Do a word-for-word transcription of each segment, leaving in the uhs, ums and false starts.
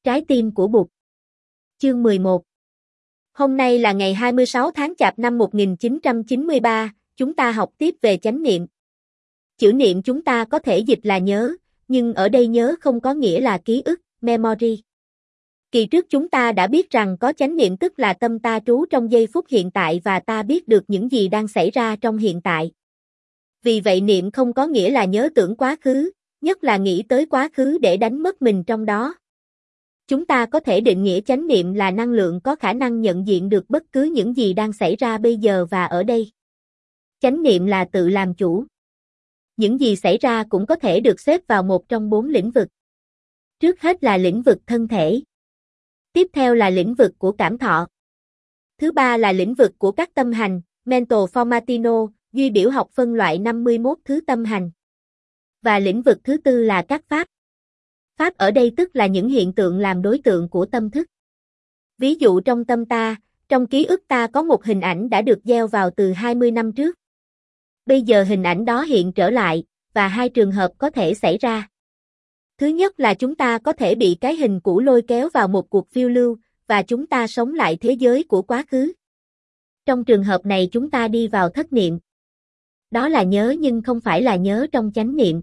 Trái tim của Bụt. Chương mười một. Hôm nay là ngày hai mươi sáu tháng Chạp năm một nghìn chín trăm chín mươi ba, chúng ta học tiếp về chánh niệm. Chữ niệm chúng ta có thể dịch là nhớ, nhưng ở đây nhớ không có nghĩa là ký ức, memory. Kỳ trước chúng ta đã biết rằng có chánh niệm tức là tâm ta trú trong giây phút hiện tại và ta biết được những gì đang xảy ra trong hiện tại. Vì vậy niệm không có nghĩa là nhớ tưởng quá khứ, nhất là nghĩ tới quá khứ để đánh mất mình trong đó. Chúng ta có thể định nghĩa chánh niệm là năng lượng có khả năng nhận diện được bất cứ những gì đang xảy ra bây giờ và ở đây. Chánh niệm là tự làm chủ. Những gì xảy ra cũng có thể được xếp vào một trong bốn lĩnh vực. Trước hết là lĩnh vực thân thể. Tiếp theo là lĩnh vực của cảm thọ. Thứ ba là lĩnh vực của các tâm hành, mental formatino, duy biểu học phân loại năm mươi mốt thứ tâm hành. Và lĩnh vực thứ tư là các pháp. Pháp ở đây tức là những hiện tượng làm đối tượng của tâm thức. Ví dụ trong tâm ta, trong ký ức ta có một hình ảnh đã được gieo vào từ hai mươi năm trước. Bây giờ hình ảnh đó hiện trở lại, và hai trường hợp có thể xảy ra. Thứ nhất là chúng ta có thể bị cái hình cũ lôi kéo vào một cuộc phiêu lưu, và chúng ta sống lại thế giới của quá khứ. Trong trường hợp này chúng ta đi vào thất niệm. Đó là nhớ nhưng không phải là nhớ trong chánh niệm.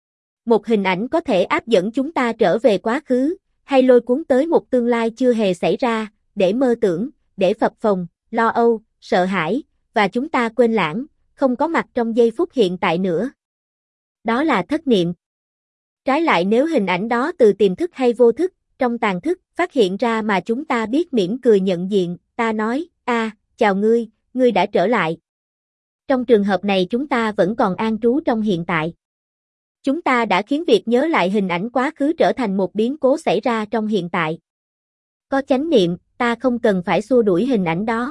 Một hình ảnh có thể áp dẫn chúng ta trở về quá khứ, hay lôi cuốn tới một tương lai chưa hề xảy ra, để mơ tưởng, để phập phồng, lo âu, sợ hãi, và chúng ta quên lãng, không có mặt trong giây phút hiện tại nữa. Đó là thất niệm. Trái lại nếu hình ảnh đó từ tiềm thức hay vô thức, trong tàng thức, phát hiện ra mà chúng ta biết mỉm cười nhận diện, ta nói, a, chào ngươi, ngươi đã trở lại. Trong trường hợp này chúng ta vẫn còn an trú trong hiện tại. Chúng ta đã khiến việc nhớ lại hình ảnh quá khứ trở thành một biến cố xảy ra trong hiện tại. Có chánh niệm, ta không cần phải xua đuổi hình ảnh đó.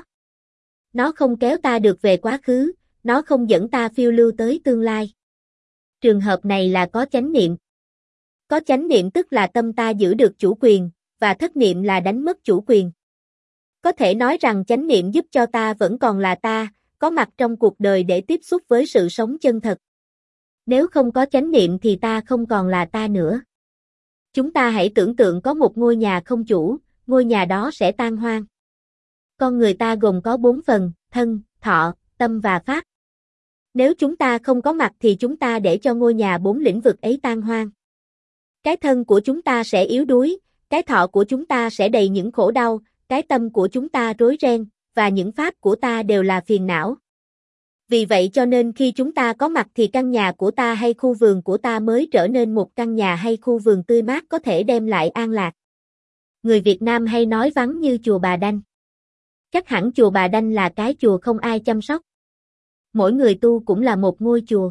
Nó không kéo ta được về quá khứ, nó không dẫn ta phiêu lưu tới tương lai. Trường hợp này là có chánh niệm. Có chánh niệm tức là tâm ta giữ được chủ quyền, và thất niệm là đánh mất chủ quyền. Có thể nói rằng chánh niệm giúp cho ta vẫn còn là ta, có mặt trong cuộc đời để tiếp xúc với sự sống chân thật. Nếu không có chánh niệm thì ta không còn là ta nữa. Chúng ta hãy tưởng tượng có một ngôi nhà không chủ, ngôi nhà đó sẽ tan hoang. Con người ta gồm có bốn phần, thân, thọ, tâm và pháp. Nếu chúng ta không có mặt thì chúng ta để cho ngôi nhà bốn lĩnh vực ấy tan hoang. Cái thân của chúng ta sẽ yếu đuối, cái thọ của chúng ta sẽ đầy những khổ đau, cái tâm của chúng ta rối ren, và những pháp của ta đều là phiền não. Vì vậy cho nên khi chúng ta có mặt thì căn nhà của ta hay khu vườn của ta mới trở nên một căn nhà hay khu vườn tươi mát có thể đem lại an lạc. Người Việt Nam hay nói vắng như chùa Bà Đanh. Chắc hẳn chùa Bà Đanh là cái chùa không ai chăm sóc. Mỗi người tu cũng là một ngôi chùa.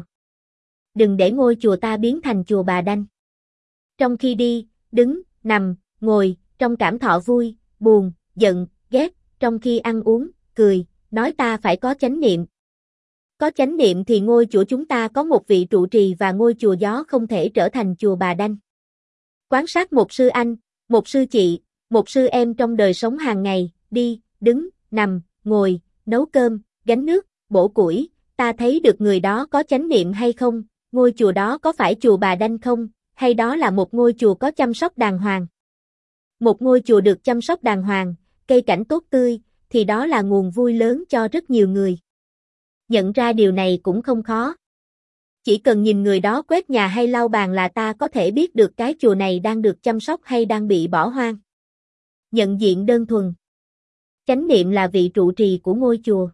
Đừng để ngôi chùa ta biến thành chùa Bà Đanh. Trong khi đi, đứng, nằm, ngồi, trong cảm thọ vui, buồn, giận, ghét, trong khi ăn uống, cười, nói ta phải có chánh niệm. Có chánh niệm thì ngôi chùa chúng ta có một vị trụ trì và ngôi chùa gió không thể trở thành chùa Bà Đanh. Quan sát một sư anh, một sư chị, một sư em trong đời sống hàng ngày, đi, đứng, nằm, ngồi, nấu cơm, gánh nước, bổ củi, ta thấy được người đó có chánh niệm hay không, ngôi chùa đó có phải chùa Bà Đanh không, hay đó là một ngôi chùa có chăm sóc đàng hoàng. Một ngôi chùa được chăm sóc đàng hoàng, cây cảnh tốt tươi, thì đó là nguồn vui lớn cho rất nhiều người. Nhận ra điều này cũng không khó. Chỉ cần nhìn người đó quét nhà hay lau bàn là ta có thể biết được cái chùa này đang được chăm sóc hay đang bị bỏ hoang. Nhận diện đơn thuần. Chánh niệm là vị trụ trì của ngôi chùa.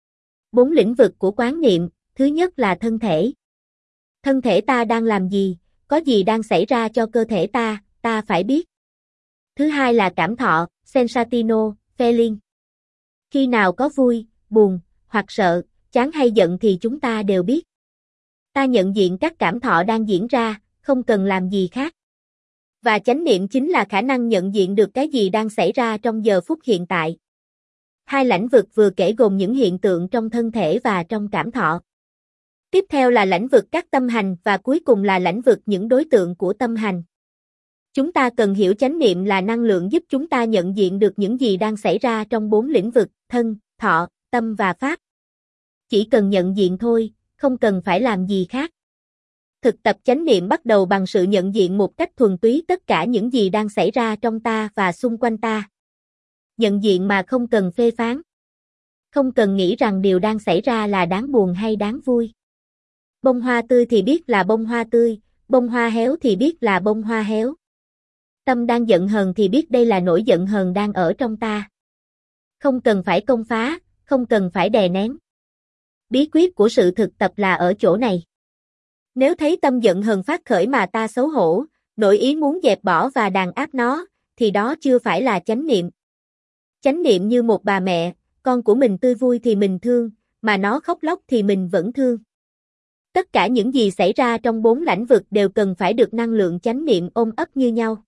Bốn lĩnh vực của quán niệm, thứ nhất là thân thể. Thân thể ta đang làm gì, có gì đang xảy ra cho cơ thể ta, ta phải biết. Thứ hai là cảm thọ, sensatino, feeling. Khi nào có vui, buồn, hoặc sợ, chán hay giận thì chúng ta đều biết. Ta nhận diện các cảm thọ đang diễn ra, không cần làm gì khác. Và chánh niệm chính là khả năng nhận diện được cái gì đang xảy ra trong giờ phút hiện tại. Hai lãnh vực vừa kể gồm những hiện tượng trong thân thể và trong cảm thọ. Tiếp theo là lãnh vực các tâm hành và cuối cùng là lãnh vực những đối tượng của tâm hành. Chúng ta cần hiểu chánh niệm là năng lượng giúp chúng ta nhận diện được những gì đang xảy ra trong bốn lĩnh vực, thân, thọ, tâm và pháp. Chỉ cần nhận diện thôi, không cần phải làm gì khác. Thực tập chánh niệm bắt đầu bằng sự nhận diện một cách thuần túy tất cả những gì đang xảy ra trong ta và xung quanh ta. Nhận diện mà không cần phê phán. Không cần nghĩ rằng điều đang xảy ra là đáng buồn hay đáng vui. Bông hoa tươi thì biết là bông hoa tươi, bông hoa héo thì biết là bông hoa héo. Tâm đang giận hờn thì biết đây là nỗi giận hờn đang ở trong ta. Không cần phải công phá, không cần phải đè nén. Bí quyết của sự thực tập là ở chỗ này. Nếu thấy tâm giận hờn phát khởi mà ta xấu hổ, nổi ý muốn dẹp bỏ và đàn áp nó, thì đó chưa phải là chánh niệm. Chánh niệm như một bà mẹ, con của mình tươi vui thì mình thương, mà nó khóc lóc thì mình vẫn thương. Tất cả những gì xảy ra trong bốn lãnh vực đều cần phải được năng lượng chánh niệm ôm ấp như nhau.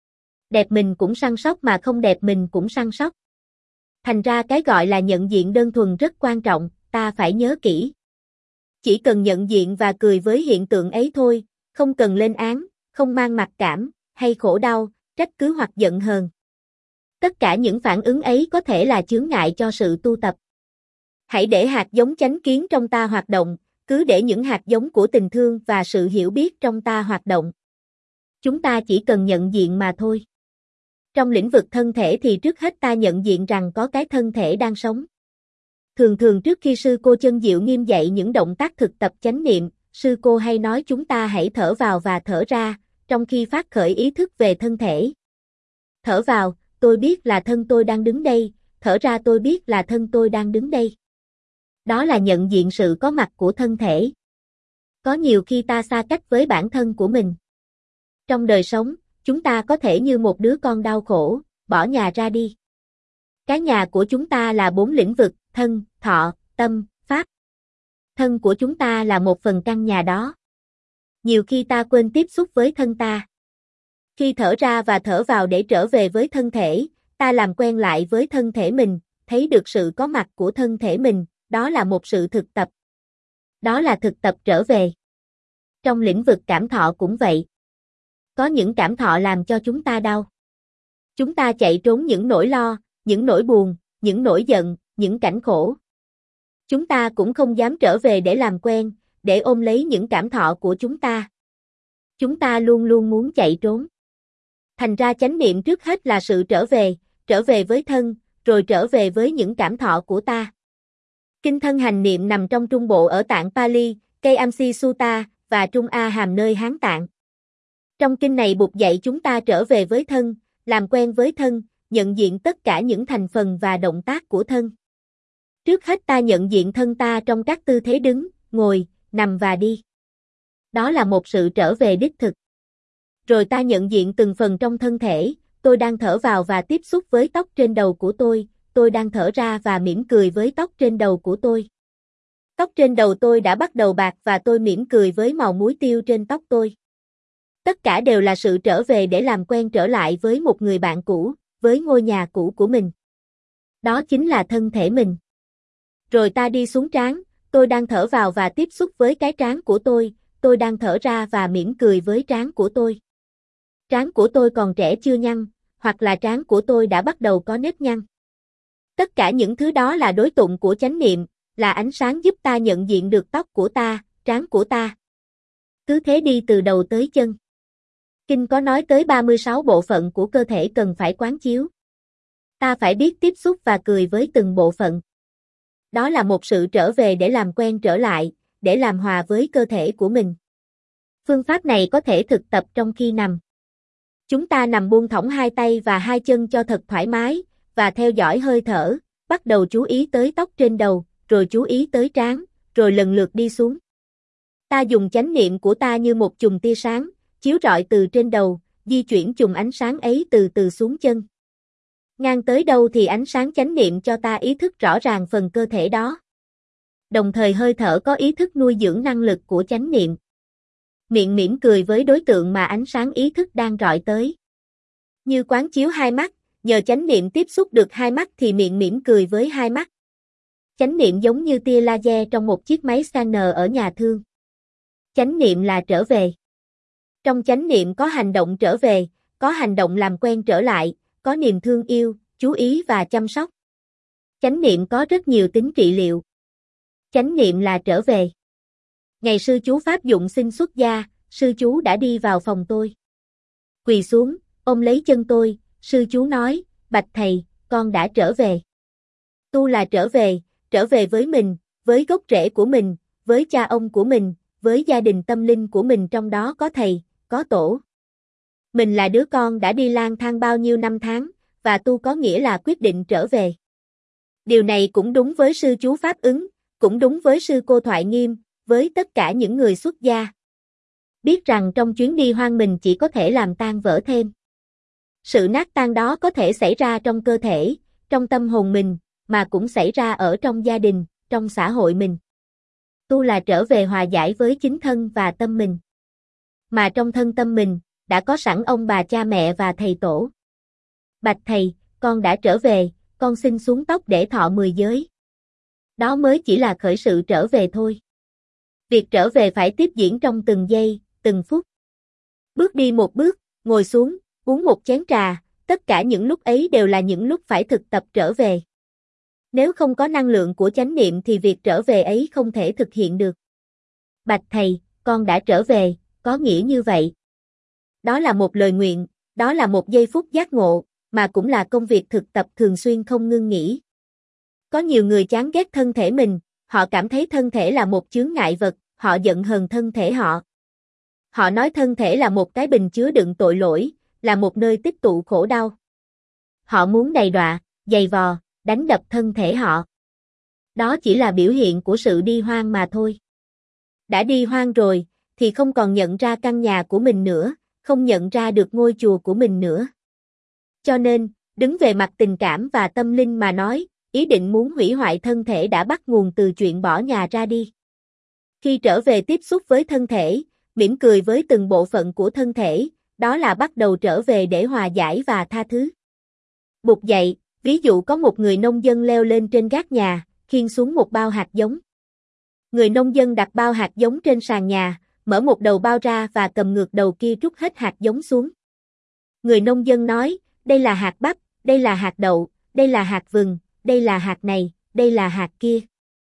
Đẹp mình cũng săn sóc mà không đẹp mình cũng săn sóc. Thành ra cái gọi là nhận diện đơn thuần rất quan trọng, ta phải nhớ kỹ. Chỉ cần nhận diện và cười với hiện tượng ấy thôi, không cần lên án, không mang mặc cảm, hay khổ đau, trách cứ hoặc giận hờn. Tất cả những phản ứng ấy có thể là chướng ngại cho sự tu tập. Hãy để hạt giống chánh kiến trong ta hoạt động, cứ để những hạt giống của tình thương và sự hiểu biết trong ta hoạt động. Chúng ta chỉ cần nhận diện mà thôi. Trong lĩnh vực thân thể thì trước hết ta nhận diện rằng có cái thân thể đang sống. Thường thường trước khi sư cô Chân Diệu Nghiêm dạy những động tác thực tập chánh niệm, sư cô hay nói chúng ta hãy thở vào và thở ra, trong khi phát khởi ý thức về thân thể. Thở vào, tôi biết là thân tôi đang đứng đây, thở ra tôi biết là thân tôi đang đứng đây. Đó là nhận diện sự có mặt của thân thể. Có nhiều khi ta xa cách với bản thân của mình. Trong đời sống, chúng ta có thể như một đứa con đau khổ, bỏ nhà ra đi. Cái nhà của chúng ta là bốn lĩnh vực, thân, thọ, tâm, pháp. Thân của chúng ta là một phần căn nhà đó. Nhiều khi ta quên tiếp xúc với thân ta. Khi thở ra và thở vào để trở về với thân thể, ta làm quen lại với thân thể mình, thấy được sự có mặt của thân thể mình, đó là một sự thực tập. Đó là thực tập trở về. Trong lĩnh vực cảm thọ cũng vậy. Có những cảm thọ làm cho chúng ta đau. Chúng ta chạy trốn những nỗi lo, những nỗi buồn, những nỗi giận, những cảnh khổ. Chúng ta cũng không dám trở về để làm quen, để ôm lấy những cảm thọ của chúng ta. Chúng ta luôn luôn muốn chạy trốn. Thành ra chánh niệm trước hết là sự trở về, trở về với thân, rồi trở về với những cảm thọ của ta. Kinh thân hành niệm nằm trong trung bộ ở tạng Pali, Kayamsi Sutta, và Trung A Hàm nơi Hán Tạng. Trong kinh này Bụt dạy chúng ta trở về với thân, làm quen với thân, nhận diện tất cả những thành phần và động tác của thân. Trước hết ta nhận diện thân ta trong các tư thế đứng, ngồi, nằm và đi. Đó là một sự trở về đích thực. Rồi ta nhận diện từng phần trong thân thể, tôi đang thở vào và tiếp xúc với tóc trên đầu của tôi, tôi đang thở ra và mỉm cười với tóc trên đầu của tôi. Tóc trên đầu tôi đã bắt đầu bạc và tôi mỉm cười với màu muối tiêu trên tóc tôi. Tất cả đều là sự trở về để làm quen trở lại với một người bạn cũ, với ngôi nhà cũ của mình. Đó chính là thân thể mình. Rồi ta đi xuống trán, tôi đang thở vào và tiếp xúc với cái trán của tôi, tôi đang thở ra và mỉm cười với trán của tôi. Trán của tôi còn trẻ chưa nhăn, hoặc là trán của tôi đã bắt đầu có nếp nhăn. Tất cả những thứ đó là đối tượng của chánh niệm, là ánh sáng giúp ta nhận diện được tóc của ta, trán của ta. Cứ thế đi từ đầu tới chân. Kinh có nói tới ba mươi sáu bộ phận của cơ thể cần phải quán chiếu. Ta phải biết tiếp xúc và cười với từng bộ phận. Đó là một sự trở về để làm quen trở lại, để làm hòa với cơ thể của mình. Phương pháp này có thể thực tập trong khi nằm. Chúng ta nằm buông thõng hai tay và hai chân cho thật thoải mái, và theo dõi hơi thở, bắt đầu chú ý tới tóc trên đầu, rồi chú ý tới trán, rồi lần lượt đi xuống. Ta dùng chánh niệm của ta như một chùm tia sáng, chiếu rọi từ trên đầu, di chuyển chùm ánh sáng ấy từ từ xuống chân. Ngang tới đâu thì ánh sáng chánh niệm cho ta ý thức rõ ràng phần cơ thể đó. Đồng thời hơi thở có ý thức nuôi dưỡng năng lực của chánh niệm. Miệng mỉm cười với đối tượng mà ánh sáng ý thức đang rọi tới. Như quán chiếu hai mắt, nhờ chánh niệm tiếp xúc được hai mắt thì miệng mỉm cười với hai mắt. Chánh niệm giống như tia laser trong một chiếc máy scanner ở nhà thương. Chánh niệm là trở về. Trong chánh niệm có hành động trở về, có hành động làm quen trở lại, có niềm thương yêu, chú ý và chăm sóc. Chánh niệm có rất nhiều tính trị liệu. Chánh niệm là trở về. Ngày sư chú Pháp Dụng Sinh xuất gia, sư chú đã đi vào phòng tôi. Quỳ xuống, ôm lấy chân tôi, sư chú nói, Bạch thầy, con đã trở về. Tu là trở về, trở về với mình, với gốc rễ của mình, với cha ông của mình, với gia đình tâm linh của mình, trong đó có thầy, có tổ. Mình là đứa con đã đi lang thang bao nhiêu năm tháng, và tu có nghĩa là quyết định trở về. Điều này cũng đúng với sư chú Pháp Ứng, cũng đúng với sư cô Thoại Nghiêm, với tất cả những người xuất gia. Biết rằng trong chuyến đi hoang mình chỉ có thể làm tan vỡ thêm. Sự nát tan đó có thể xảy ra trong cơ thể, trong tâm hồn mình, mà cũng xảy ra ở trong gia đình, trong xã hội mình. Tu là trở về hòa giải với chính thân và tâm mình. Mà trong thân tâm mình, đã có sẵn ông bà cha mẹ và thầy tổ. Bạch thầy, con đã trở về, con xin xuống tóc để thọ mười giới. Đó mới chỉ là khởi sự trở về thôi. Việc trở về phải tiếp diễn trong từng giây, từng phút. Bước đi một bước, ngồi xuống, uống một chén trà, tất cả những lúc ấy đều là những lúc phải thực tập trở về. Nếu không có năng lượng của chánh niệm thì việc trở về ấy không thể thực hiện được. Bạch thầy, con đã trở về, có nghĩa như vậy. Đó là một lời nguyện, đó là một giây phút giác ngộ, mà cũng là công việc thực tập thường xuyên không ngưng nghỉ. Có nhiều người chán ghét thân thể mình, họ cảm thấy thân thể là một chướng ngại vật, họ giận hờn thân thể họ. Họ nói thân thể là một cái bình chứa đựng tội lỗi, là một nơi tích tụ khổ đau. Họ muốn đầy đọa, giày vò, đánh đập thân thể họ. Đó chỉ là biểu hiện của sự đi hoang mà thôi. Đã đi hoang rồi, thì không còn nhận ra căn nhà của mình nữa, không nhận ra được ngôi chùa của mình nữa. Cho nên, đứng về mặt tình cảm và tâm linh mà nói, ý định muốn hủy hoại thân thể đã bắt nguồn từ chuyện bỏ nhà ra đi. Khi trở về tiếp xúc với thân thể, mỉm cười với từng bộ phận của thân thể, đó là bắt đầu trở về để hòa giải và tha thứ. Bụt dạy, ví dụ có một người nông dân leo lên trên gác nhà, khiêng xuống một bao hạt giống. Người nông dân đặt bao hạt giống trên sàn nhà, mở một đầu bao ra và cầm ngược đầu kia trút hết hạt giống xuống. Người nông dân nói, đây là hạt bắp, đây là hạt đậu, đây là hạt vừng, đây là hạt này, đây là hạt kia.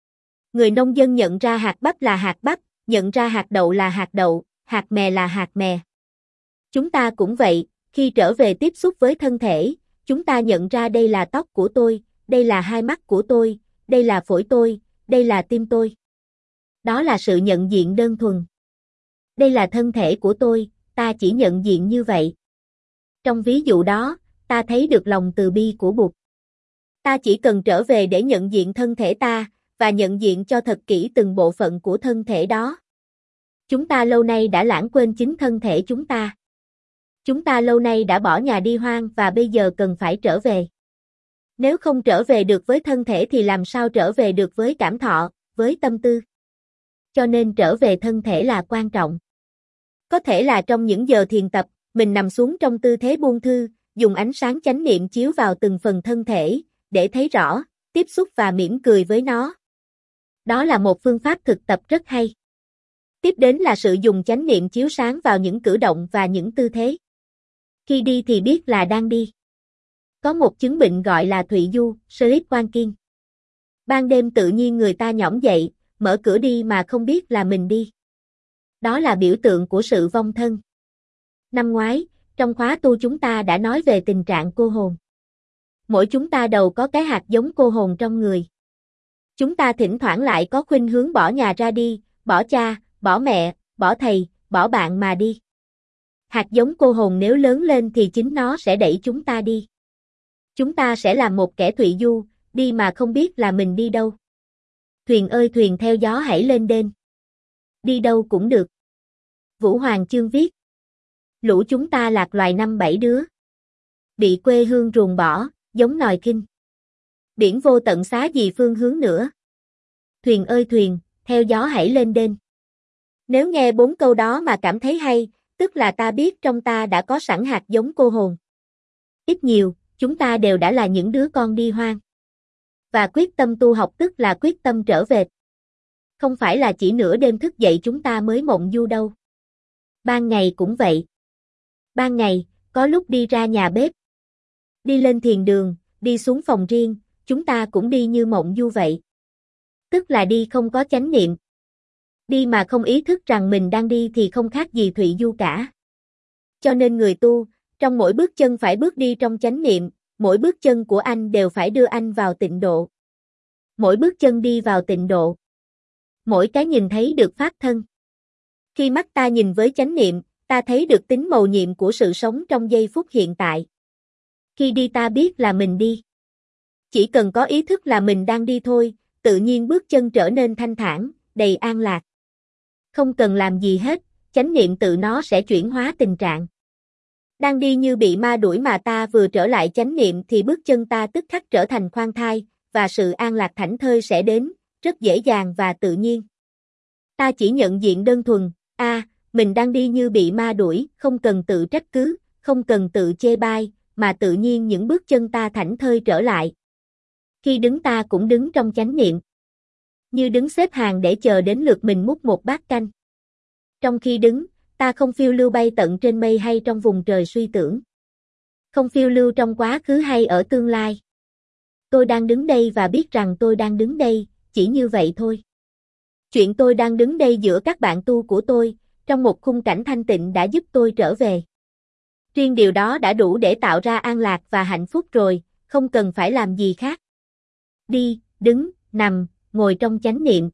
Người nông dân nhận ra hạt bắp là hạt bắp, nhận ra hạt đậu là hạt đậu, hạt mè là hạt mè. Chúng ta cũng vậy, khi trở về tiếp xúc với thân thể, chúng ta nhận ra đây là tóc của tôi, đây là hai mắt của tôi, đây là phổi tôi, đây là tim tôi. Đó là sự nhận diện đơn thuần. Đây là thân thể của tôi, ta chỉ nhận diện như vậy. Trong ví dụ đó, ta thấy được lòng từ bi của Bụt. Ta chỉ cần trở về để nhận diện thân thể ta, và nhận diện cho thật kỹ từng bộ phận của thân thể đó. Chúng ta lâu nay đã lãng quên chính thân thể chúng ta. Chúng ta lâu nay đã bỏ nhà đi hoang và bây giờ cần phải trở về. Nếu không trở về được với thân thể thì làm sao trở về được với cảm thọ, với tâm tư. Cho nên trở về thân thể là quan trọng. Có thể là trong những giờ thiền tập, mình nằm xuống trong tư thế buông thư, dùng ánh sáng chánh niệm chiếu vào từng phần thân thể, để thấy rõ, tiếp xúc và mỉm cười với nó. Đó là một phương pháp thực tập rất hay. Tiếp đến là sự dùng chánh niệm chiếu sáng vào những cử động và những tư thế. Khi đi thì biết là đang đi. Có một chứng bệnh gọi là Thụy Du, Sleepwalking. Ban đêm tự nhiên người ta nhõm dậy, mở cửa đi mà không biết là mình đi. Đó là biểu tượng của sự vong thân. Năm ngoái, trong khóa tu chúng ta đã nói về tình trạng cô hồn. Mỗi chúng ta đều có cái hạt giống cô hồn trong người. Chúng ta thỉnh thoảng lại có khuynh hướng bỏ nhà ra đi, bỏ cha, bỏ mẹ, bỏ thầy, bỏ bạn mà đi. Hạt giống cô hồn nếu lớn lên thì chính nó sẽ đẩy chúng ta đi. Chúng ta sẽ làm một kẻ Thụy Du, đi mà không biết là mình đi đâu. Thuyền ơi thuyền theo gió hãy lên đên. Đi đâu cũng được. Vũ Hoàng Chương viết. Lũ chúng ta lạc loài năm bảy đứa. Bị quê hương ruồng bỏ, giống nòi kinh. Biển vô tận xá gì phương hướng nữa. Thuyền ơi thuyền, theo gió hãy lên đên. Nếu nghe bốn câu đó mà cảm thấy hay, tức là ta biết trong ta đã có sẵn hạt giống cô hồn. Ít nhiều, chúng ta đều đã là những đứa con đi hoang. Và quyết tâm tu học tức là quyết tâm trở về. Không phải là chỉ nửa đêm thức dậy chúng ta mới mộng du đâu. Ban ngày cũng vậy. Ban ngày, có lúc đi ra nhà bếp. Đi lên thiền đường, đi xuống phòng riêng, chúng ta cũng đi như mộng du vậy. Tức là đi không có chánh niệm. Đi mà không ý thức rằng mình đang đi thì không khác gì Thụy Du cả. Cho nên người tu, trong mỗi bước chân phải bước đi trong chánh niệm, mỗi bước chân của anh đều phải đưa anh vào tịnh độ. Mỗi bước chân đi vào tịnh độ. Mỗi cái nhìn thấy được pháp thân. Khi mắt ta nhìn với chánh niệm, ta thấy được tính mầu nhiệm của sự sống trong giây phút hiện tại. Khi đi ta biết là mình đi. Chỉ cần có ý thức là mình đang đi thôi, tự nhiên bước chân trở nên thanh thản, đầy an lạc. Không cần làm gì hết, chánh niệm tự nó sẽ chuyển hóa tình trạng. Đang đi như bị ma đuổi mà ta vừa trở lại chánh niệm thì bước chân ta tức khắc trở thành khoan thai, và sự an lạc thảnh thơi sẽ đến, rất dễ dàng và tự nhiên. Ta chỉ nhận diện đơn thuần, a, à, mình đang đi như bị ma đuổi, không cần tự trách cứ, không cần tự chê bai, mà tự nhiên những bước chân ta thảnh thơi trở lại. Khi đứng ta cũng đứng trong chánh niệm. Như đứng xếp hàng để chờ đến lượt mình múc một bát canh. Trong khi đứng, ta không phiêu lưu bay tận trên mây hay trong vùng trời suy tưởng. Không phiêu lưu trong quá khứ hay ở tương lai. Tôi đang đứng đây và biết rằng tôi đang đứng đây, chỉ như vậy thôi. Chuyện tôi đang đứng đây giữa các bạn tu của tôi, trong một khung cảnh thanh tịnh đã giúp tôi trở về. Riêng điều đó đã đủ để tạo ra an lạc và hạnh phúc rồi, không cần phải làm gì khác. Đi, đứng, nằm, ngồi trong chánh niệm.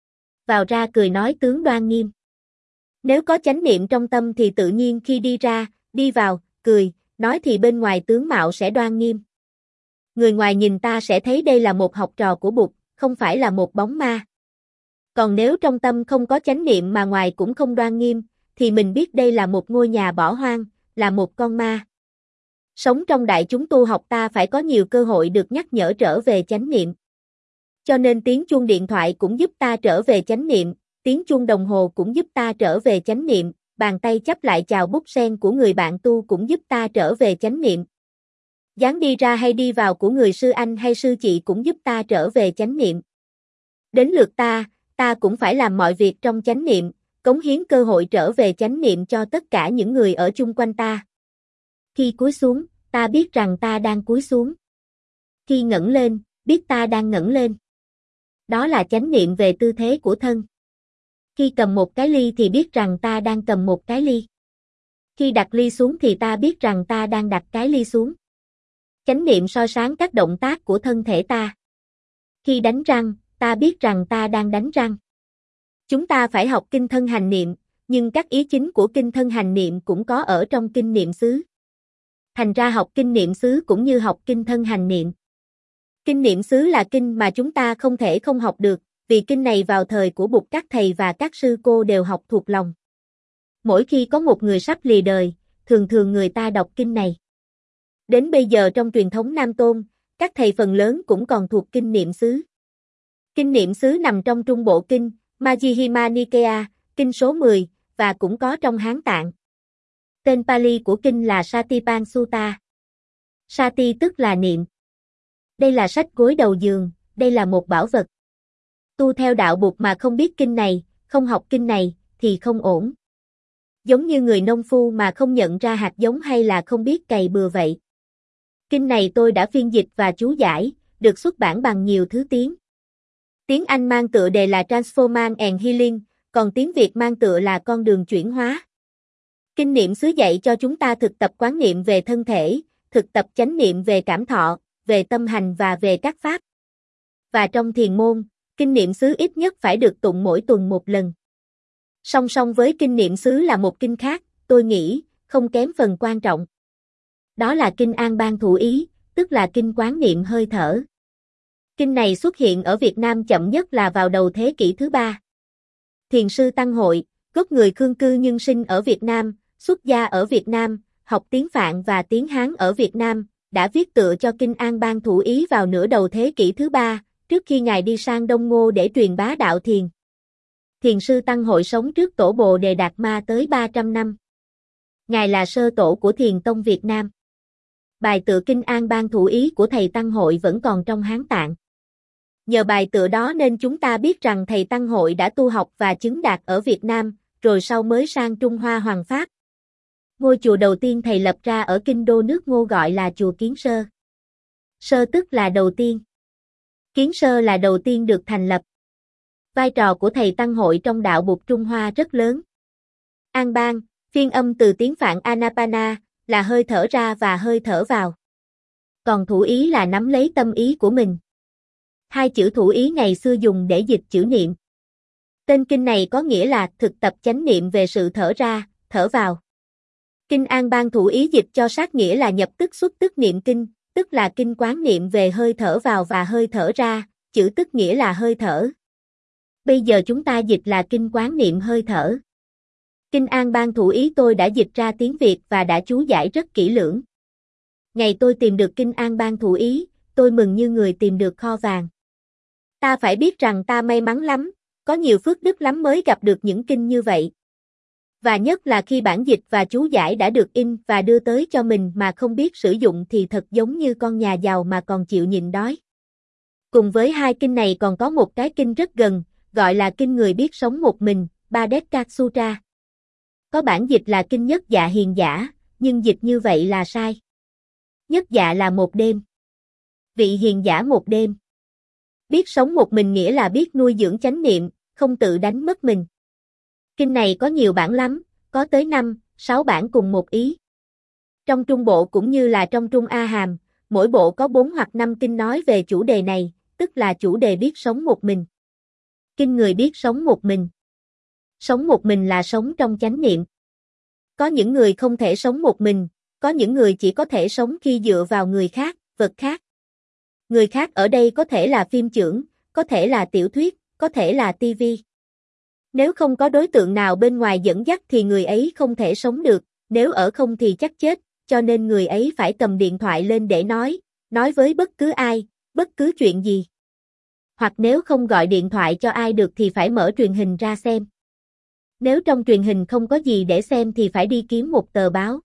Vào ra cười nói tướng đoan nghiêm. Nếu có chánh niệm trong tâm thì tự nhiên khi đi ra, đi vào, cười, nói thì bên ngoài tướng mạo sẽ đoan nghiêm. Người ngoài nhìn ta sẽ thấy đây là một học trò của Bụt, không phải là một bóng ma. Còn nếu trong tâm không có chánh niệm mà ngoài cũng không đoan nghiêm, thì mình biết đây là một ngôi nhà bỏ hoang, là một con ma. Sống trong đại chúng tu học ta phải có nhiều cơ hội được nhắc nhở trở về chánh niệm. Cho nên tiếng chuông điện thoại cũng giúp ta trở về chánh niệm, tiếng chuông đồng hồ cũng giúp ta trở về chánh niệm, bàn tay chắp lại chào bút sen của người bạn tu cũng giúp ta trở về chánh niệm. Dáng đi ra hay đi vào của người sư anh hay sư chị cũng giúp ta trở về chánh niệm. Đến lượt ta, ta cũng phải làm mọi việc trong chánh niệm, cống hiến cơ hội trở về chánh niệm cho tất cả những người ở chung quanh ta. Khi cúi xuống, ta biết rằng ta đang cúi xuống. Khi ngẩng lên, biết ta đang ngẩng lên. Đó là chánh niệm về tư thế của thân. Khi cầm một cái ly thì biết rằng ta đang cầm một cái ly. Khi đặt ly xuống thì ta biết rằng ta đang đặt cái ly xuống. Chánh niệm soi sáng các động tác của thân thể ta. Khi đánh răng, ta biết rằng ta đang đánh răng. Chúng ta phải học kinh thân hành niệm, nhưng các ý chính của kinh thân hành niệm cũng có ở trong kinh niệm xứ. Thành ra học kinh niệm xứ cũng như học kinh thân hành niệm. Kinh niệm xứ là kinh mà chúng ta không thể không học được, vì kinh này vào thời của Bụt các thầy và các sư cô đều học thuộc lòng. Mỗi khi có một người sắp lìa đời, thường thường người ta đọc kinh này. Đến bây giờ trong truyền thống Nam Tôn, các thầy phần lớn cũng còn thuộc kinh niệm xứ. Kinh niệm xứ nằm trong Trung Bộ Kinh, Majjhima Nikaya, kinh số mười, và cũng có trong Hán Tạng. Tên Pali của kinh là Satipāṇ Sutta. Sati tức là niệm. Đây là sách gối đầu giường, đây là một bảo vật. Tu theo đạo Bụt mà không biết kinh này, không học kinh này, thì không ổn. Giống như người nông phu mà không nhận ra hạt giống hay là không biết cày bừa vậy. Kinh này tôi đã phiên dịch và chú giải, được xuất bản bằng nhiều thứ tiếng. Tiếng Anh mang tựa đề là Transformation and Healing, còn tiếng Việt mang tựa là Con đường chuyển hóa. Kinh niệm xứ dạy cho chúng ta thực tập quán niệm về thân thể, thực tập chánh niệm về cảm thọ, về tâm hành và về các pháp. Và trong thiền môn, kinh niệm xứ ít nhất phải được tụng mỗi tuần một lần. Song song với kinh niệm xứ là một kinh khác, tôi nghĩ, không kém phần quan trọng. Đó là kinh An Bang Thủ Ý, tức là kinh quán niệm hơi thở. Kinh này xuất hiện ở Việt Nam chậm nhất là vào đầu thế kỷ thứ ba. Thiền sư Tăng Hội, gốc người Khương cư nhưng sinh ở Việt Nam, xuất gia ở Việt Nam, học tiếng Phạn và tiếng Hán ở Việt Nam, đã viết tựa cho kinh An Bang Thủ Ý vào nửa đầu thế kỷ thứ ba, trước khi Ngài đi sang Đông Ngô để truyền bá đạo thiền. Thiền sư Tăng Hội sống trước Tổ Bồ Đề Đạt Ma tới ba trăm năm. Ngài là sơ tổ của Thiền Tông Việt Nam. Bài tựa kinh An Bang Thủ Ý của thầy Tăng Hội vẫn còn trong Hán Tạng. Nhờ bài tựa đó nên chúng ta biết rằng thầy Tăng Hội đã tu học và chứng đạt ở Việt Nam, rồi sau mới sang Trung Hoa Hoàng Pháp. Ngôi chùa đầu tiên thầy lập ra ở kinh đô nước Ngô gọi là chùa Kiến Sơ. Sơ tức là đầu tiên. Kiến Sơ là đầu tiên được thành lập. Vai trò của thầy tăng hội trong đạo Bụt Trung Hoa rất lớn. An Bang, phiên âm từ tiếng Phạn Anapana, là hơi thở ra và hơi thở vào. Còn thủ ý là nắm lấy tâm ý của mình. Hai chữ thủ ý ngày xưa dùng để dịch chữ niệm. Tên kinh này có nghĩa là thực tập chánh niệm về sự thở ra, thở vào. Kinh An Bang thủ ý dịch cho sát nghĩa là nhập tức xuất tức niệm kinh, tức là kinh quán niệm về hơi thở vào và hơi thở ra, chữ tức nghĩa là hơi thở. Bây giờ chúng ta dịch là kinh quán niệm hơi thở. Kinh An Bang thủ ý tôi đã dịch ra tiếng Việt và đã chú giải rất kỹ lưỡng. Ngày tôi tìm được kinh An Bang thủ ý, tôi mừng như người tìm được kho vàng. Ta phải biết rằng ta may mắn lắm, có nhiều phước đức lắm mới gặp được những kinh như vậy. Và nhất là khi bản dịch và chú giải đã được in và đưa tới cho mình mà không biết sử dụng thì thật giống như con nhà giàu mà còn chịu nhịn đói. Cùng với hai kinh này còn có một cái kinh rất gần, gọi là kinh người biết sống một mình, Bhadeka Sutra. Có bản dịch là kinh nhất dạ hiền giả, nhưng dịch như vậy là sai. Nhất dạ là một đêm. Vị hiền giả một đêm. Biết sống một mình nghĩa là biết nuôi dưỡng chánh niệm, không tự đánh mất mình. Kinh này có nhiều bản lắm, có tới năm, sáu bản cùng một ý. Trong Trung Bộ cũng như là trong Trung A Hàm, mỗi bộ có bốn hoặc năm kinh nói về chủ đề này, tức là chủ đề biết sống một mình. Kinh người biết sống một mình. Sống một mình là sống trong chánh niệm. Có những người không thể sống một mình, có những người chỉ có thể sống khi dựa vào người khác, vật khác. Người khác ở đây có thể là phim chưởng, có thể là tiểu thuyết, có thể là tivi. Nếu không có đối tượng nào bên ngoài dẫn dắt thì người ấy không thể sống được, nếu ở không thì chắc chết, cho nên người ấy phải cầm điện thoại lên để nói, nói với bất cứ ai, bất cứ chuyện gì. Hoặc nếu không gọi điện thoại cho ai được thì phải mở truyền hình ra xem. Nếu trong truyền hình không có gì để xem thì phải đi kiếm một tờ báo.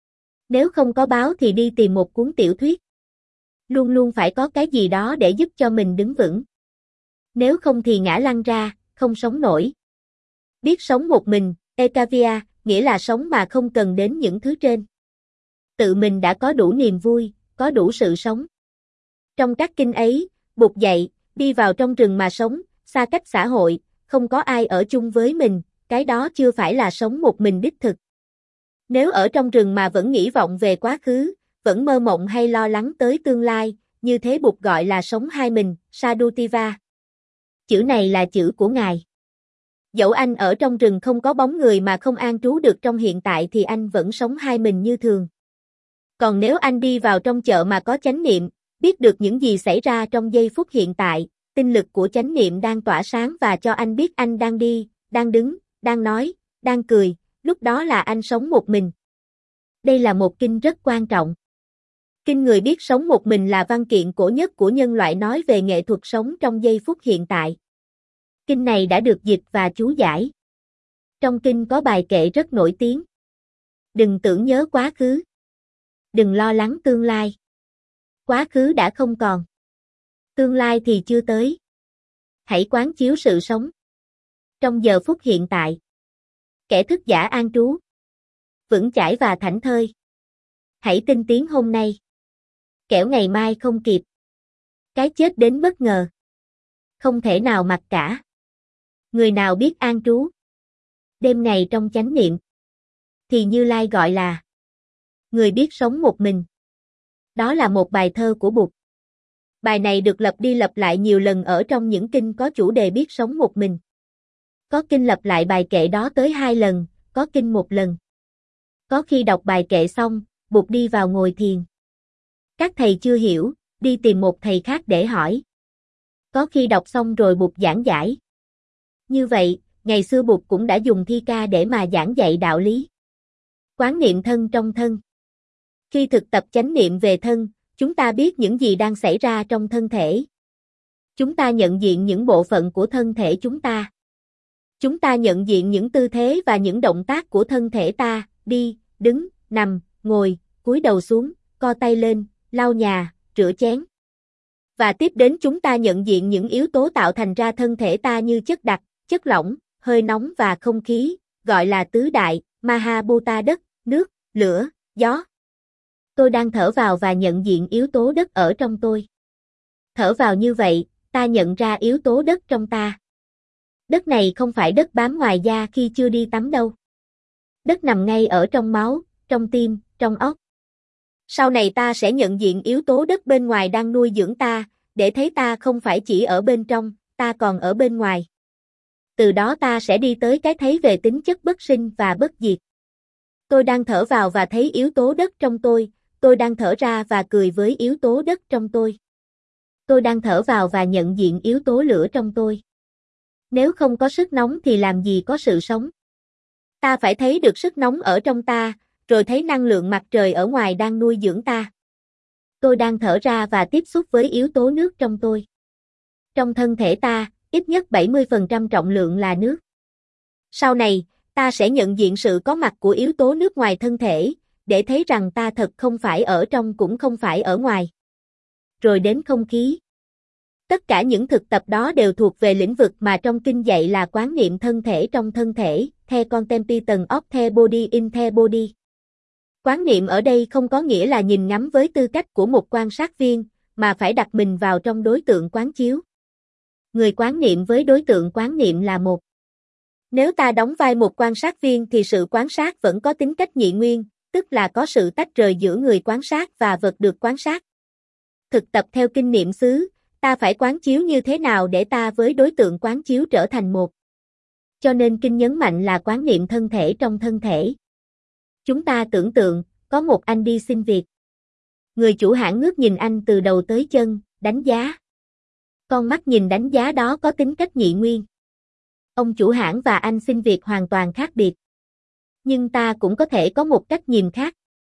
Nếu không có báo thì đi tìm một cuốn tiểu thuyết. Luôn luôn phải có cái gì đó để giúp cho mình đứng vững. Nếu không thì ngã lăn ra, không sống nổi. Biết sống một mình, Ekavya, nghĩa là sống mà không cần đến những thứ trên. Tự mình đã có đủ niềm vui, có đủ sự sống. Trong các kinh ấy, Bụt dạy, đi vào trong rừng mà sống, xa cách xã hội, không có ai ở chung với mình, cái đó chưa phải là sống một mình đích thực. Nếu ở trong rừng mà vẫn nghĩ vọng về quá khứ, vẫn mơ mộng hay lo lắng tới tương lai, như thế Bụt gọi là sống hai mình, Sadutiva. Chữ này là chữ của Ngài. Dẫu anh ở trong rừng không có bóng người mà không an trú được trong hiện tại thì anh vẫn sống hai mình như thường. Còn nếu anh đi vào trong chợ mà có chánh niệm, biết được những gì xảy ra trong giây phút hiện tại, tinh lực của chánh niệm đang tỏa sáng và cho anh biết anh đang đi, đang đứng, đang nói, đang cười, lúc đó là anh sống một mình. Đây là một kinh rất quan trọng. Kinh người biết sống một mình là văn kiện cổ nhất của nhân loại nói về nghệ thuật sống trong giây phút hiện tại. Kinh này đã được dịch và chú giải. Trong kinh có bài kệ rất nổi tiếng. Đừng tưởng nhớ quá khứ. Đừng lo lắng tương lai. Quá khứ đã không còn. Tương lai thì chưa tới. Hãy quán chiếu sự sống. Trong giờ phút hiện tại. Kẻ thức giả an trú. Vững chãi và thảnh thơi. Hãy tin tiếng hôm nay. Kẻo ngày mai không kịp. Cái chết đến bất ngờ. Không thể nào mặc cả. Người nào biết an trú. Đêm ngày trong chánh niệm. Thì Như Lai gọi là người biết sống một mình. Đó là một bài thơ của Bụt. Bài này được lặp đi lặp lại nhiều lần ở trong những kinh có chủ đề biết sống một mình. Có kinh lặp lại bài kệ đó tới hai lần, có kinh một lần. Có khi đọc bài kệ xong, Bụt đi vào ngồi thiền. Các thầy chưa hiểu, đi tìm một thầy khác để hỏi. Có khi đọc xong rồi Bụt giảng giải. Như vậy, ngày xưa Bụt cũng đã dùng thi ca để mà giảng dạy đạo lý. Quán niệm thân trong thân. Khi thực tập chánh niệm về thân, chúng ta biết những gì đang xảy ra trong thân thể. Chúng ta nhận diện những bộ phận của thân thể chúng ta. Chúng ta nhận diện những tư thế và những động tác của thân thể ta, đi, đứng, nằm, ngồi, cúi đầu xuống, co tay lên, lau nhà, rửa chén. Và tiếp đến chúng ta nhận diện những yếu tố tạo thành ra thân thể ta như chất đặc, chất lỏng, hơi nóng và không khí, gọi là tứ đại, Mahabhuta đất, nước, lửa, gió. Tôi đang thở vào và nhận diện yếu tố đất ở trong tôi. Thở vào như vậy, ta nhận ra yếu tố đất trong ta. Đất này không phải đất bám ngoài da khi chưa đi tắm đâu. Đất nằm ngay ở trong máu, trong tim, trong óc. Sau này ta sẽ nhận diện yếu tố đất bên ngoài đang nuôi dưỡng ta, để thấy ta không phải chỉ ở bên trong, ta còn ở bên ngoài. Từ đó ta sẽ đi tới cái thấy về tính chất bất sinh và bất diệt. Tôi đang thở vào và thấy yếu tố đất trong tôi, tôi đang thở ra và cười với yếu tố đất trong tôi. Tôi đang thở vào và nhận diện yếu tố lửa trong tôi. Nếu không có sức nóng thì làm gì có sự sống? Ta phải thấy được sức nóng ở trong ta, rồi thấy năng lượng mặt trời ở ngoài đang nuôi dưỡng ta. Tôi đang thở ra và tiếp xúc với yếu tố nước trong tôi. Trong thân thể ta, ít nhất bảy mươi phần trăm trọng lượng là nước. Sau này, ta sẽ nhận diện sự có mặt của yếu tố nước ngoài thân thể, để thấy rằng ta thật không phải ở trong cũng không phải ở ngoài. Rồi đến không khí. Tất cả những thực tập đó đều thuộc về lĩnh vực mà trong kinh dạy là quán niệm thân thể trong thân thể, the contemplation of the body in the body. Quán niệm ở đây không có nghĩa là nhìn ngắm với tư cách của một quan sát viên, mà phải đặt mình vào trong đối tượng quán chiếu. Người quán niệm với đối tượng quán niệm là một. Nếu ta đóng vai một quan sát viên thì sự quan sát vẫn có tính cách nhị nguyên, tức là có sự tách rời giữa người quan sát và vật được quan sát. Thực tập theo kinh niệm xứ, ta phải quán chiếu như thế nào để ta với đối tượng quán chiếu trở thành một. Cho nên kinh nhấn mạnh là quán niệm thân thể trong thân thể. Chúng ta tưởng tượng, có một anh đi xin việc. Người chủ hãng ngước nhìn anh từ đầu tới chân, đánh giá. Con mắt nhìn đánh giá đó có tính cách nhị nguyên. Ông chủ hãng và anh xin việc hoàn toàn khác biệt. Nhưng ta cũng có thể có một cách nhìn khác.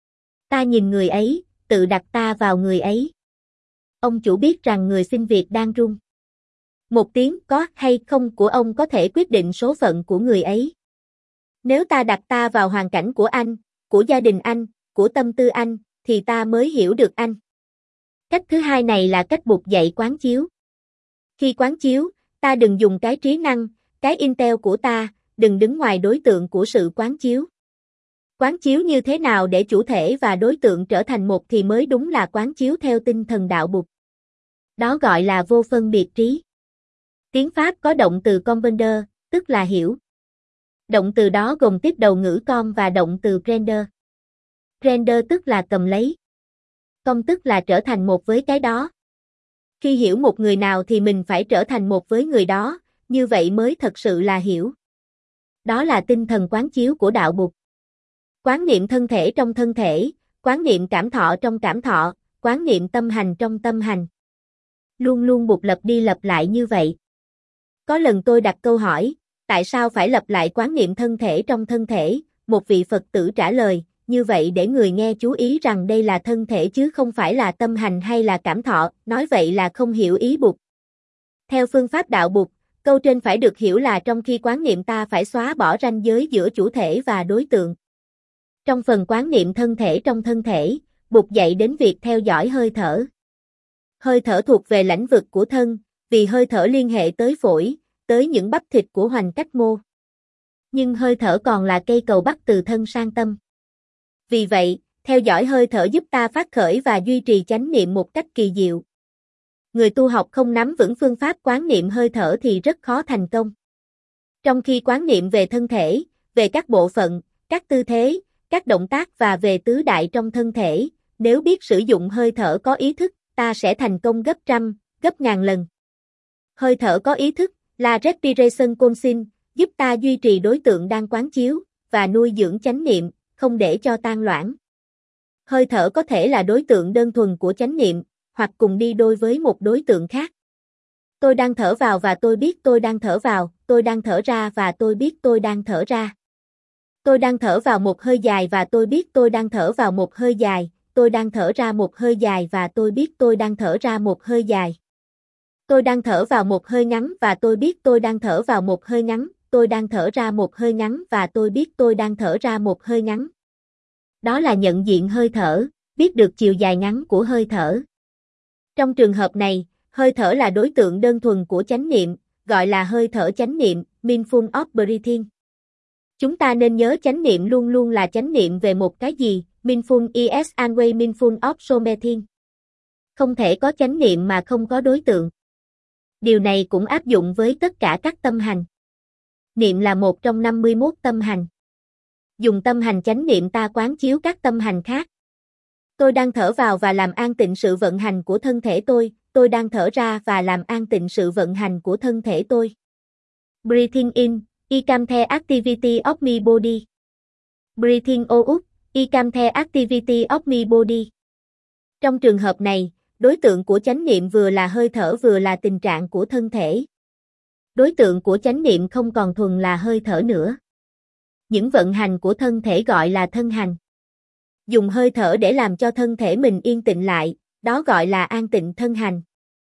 Ta nhìn người ấy, tự đặt ta vào người ấy. Ông chủ biết rằng người xin việc đang run. Một tiếng có hay không của ông có thể quyết định số phận của người ấy. Nếu ta đặt ta vào hoàn cảnh của anh, của gia đình anh, của tâm tư anh, thì ta mới hiểu được anh. Cách thứ hai này là cách buộc dạy quán chiếu. Khi quán chiếu, ta đừng dùng cái trí năng, cái intel của ta, đừng đứng ngoài đối tượng của sự quán chiếu. Quán chiếu như thế nào để chủ thể và đối tượng trở thành một thì mới đúng là quán chiếu theo tinh thần đạo Bụt. Đó gọi là vô phân biệt trí. Tiếng Pháp có động từ comprendre, tức là hiểu. Động từ đó gồm tiếp đầu ngữ com và động từ prendre. Prendre tức là cầm lấy. Com tức là trở thành một với cái đó. Khi hiểu một người nào thì mình phải trở thành một với người đó, như vậy mới thật sự là hiểu. Đó là tinh thần quán chiếu của đạo Bụt. Quán niệm thân thể trong thân thể, quán niệm cảm thọ trong cảm thọ, quán niệm tâm hành trong tâm hành. Luôn luôn Bụt lặp đi lặp lại như vậy. Có lần tôi đặt câu hỏi, tại sao phải lặp lại quán niệm thân thể trong thân thể? Một vị Phật tử trả lời, như vậy để người nghe chú ý rằng đây là thân thể chứ không phải là tâm hành hay là cảm thọ, nói vậy là không hiểu ý Bụt. Theo phương pháp đạo Bụt, câu trên phải được hiểu là trong khi quán niệm ta phải xóa bỏ ranh giới giữa chủ thể và đối tượng. Trong phần quán niệm thân thể trong thân thể, Bụt dạy đến việc theo dõi hơi thở. Hơi thở thuộc về lãnh vực của thân, vì hơi thở liên hệ tới phổi, tới những bắp thịt của hoành cách mô. Nhưng hơi thở còn là cây cầu bắc từ thân sang tâm. Vì vậy, theo dõi hơi thở giúp ta phát khởi và duy trì chánh niệm một cách kỳ diệu. Người tu học không nắm vững phương pháp quán niệm hơi thở thì rất khó thành công. Trong khi quán niệm về thân thể, về các bộ phận, các tư thế, các động tác và về tứ đại trong thân thể, nếu biết sử dụng hơi thở có ý thức, ta sẽ thành công gấp trăm, gấp ngàn lần. Hơi thở có ý thức, là respiration conscious, giúp ta duy trì đối tượng đang quán chiếu, và nuôi dưỡng chánh niệm, không để cho tan loãng. Hơi thở có thể là đối tượng đơn thuần của chánh niệm, hoặc cùng đi đôi với một đối tượng khác. Tôi đang thở vào và tôi biết tôi đang thở vào, tôi đang thở ra và tôi biết tôi đang thở ra. Tôi đang thở vào một hơi dài và tôi biết tôi đang thở vào một hơi dài, tôi đang thở ra một hơi dài và tôi biết tôi đang thở ra một hơi dài. Tôi đang thở vào một hơi ngắn và tôi biết tôi đang thở vào một hơi ngắn, tôi đang thở ra một hơi ngắn và tôi biết tôi đang thở ra một hơi ngắn. Đó là nhận diện hơi thở, biết được chiều dài ngắn của hơi thở. Trong trường hợp này, hơi thở là đối tượng đơn thuần của chánh niệm, gọi là hơi thở chánh niệm, mindful of breathing. Chúng ta nên nhớ chánh niệm luôn luôn là chánh niệm về một cái gì, mindful is always mindful of something. Không thể có chánh niệm mà không có đối tượng. Điều này cũng áp dụng với tất cả các tâm hành. Niệm là một trong năm mươi mốt tâm hành. Dùng tâm hành chánh niệm ta quán chiếu các tâm hành khác. Tôi đang thở vào và làm an tịnh sự vận hành của thân thể tôi, tôi đang thở ra và làm an tịnh sự vận hành của thân thể tôi. Breathing in, I can the activity of my body. Breathing out, I can the activity of my body. Trong trường hợp này, đối tượng của chánh niệm vừa là hơi thở vừa là tình trạng của thân thể. Đối tượng của chánh niệm không còn thuần là hơi thở nữa. Những vận hành của thân thể gọi là thân hành. Dùng hơi thở để làm cho thân thể mình yên tĩnh lại, đó gọi là an tịnh thân hành.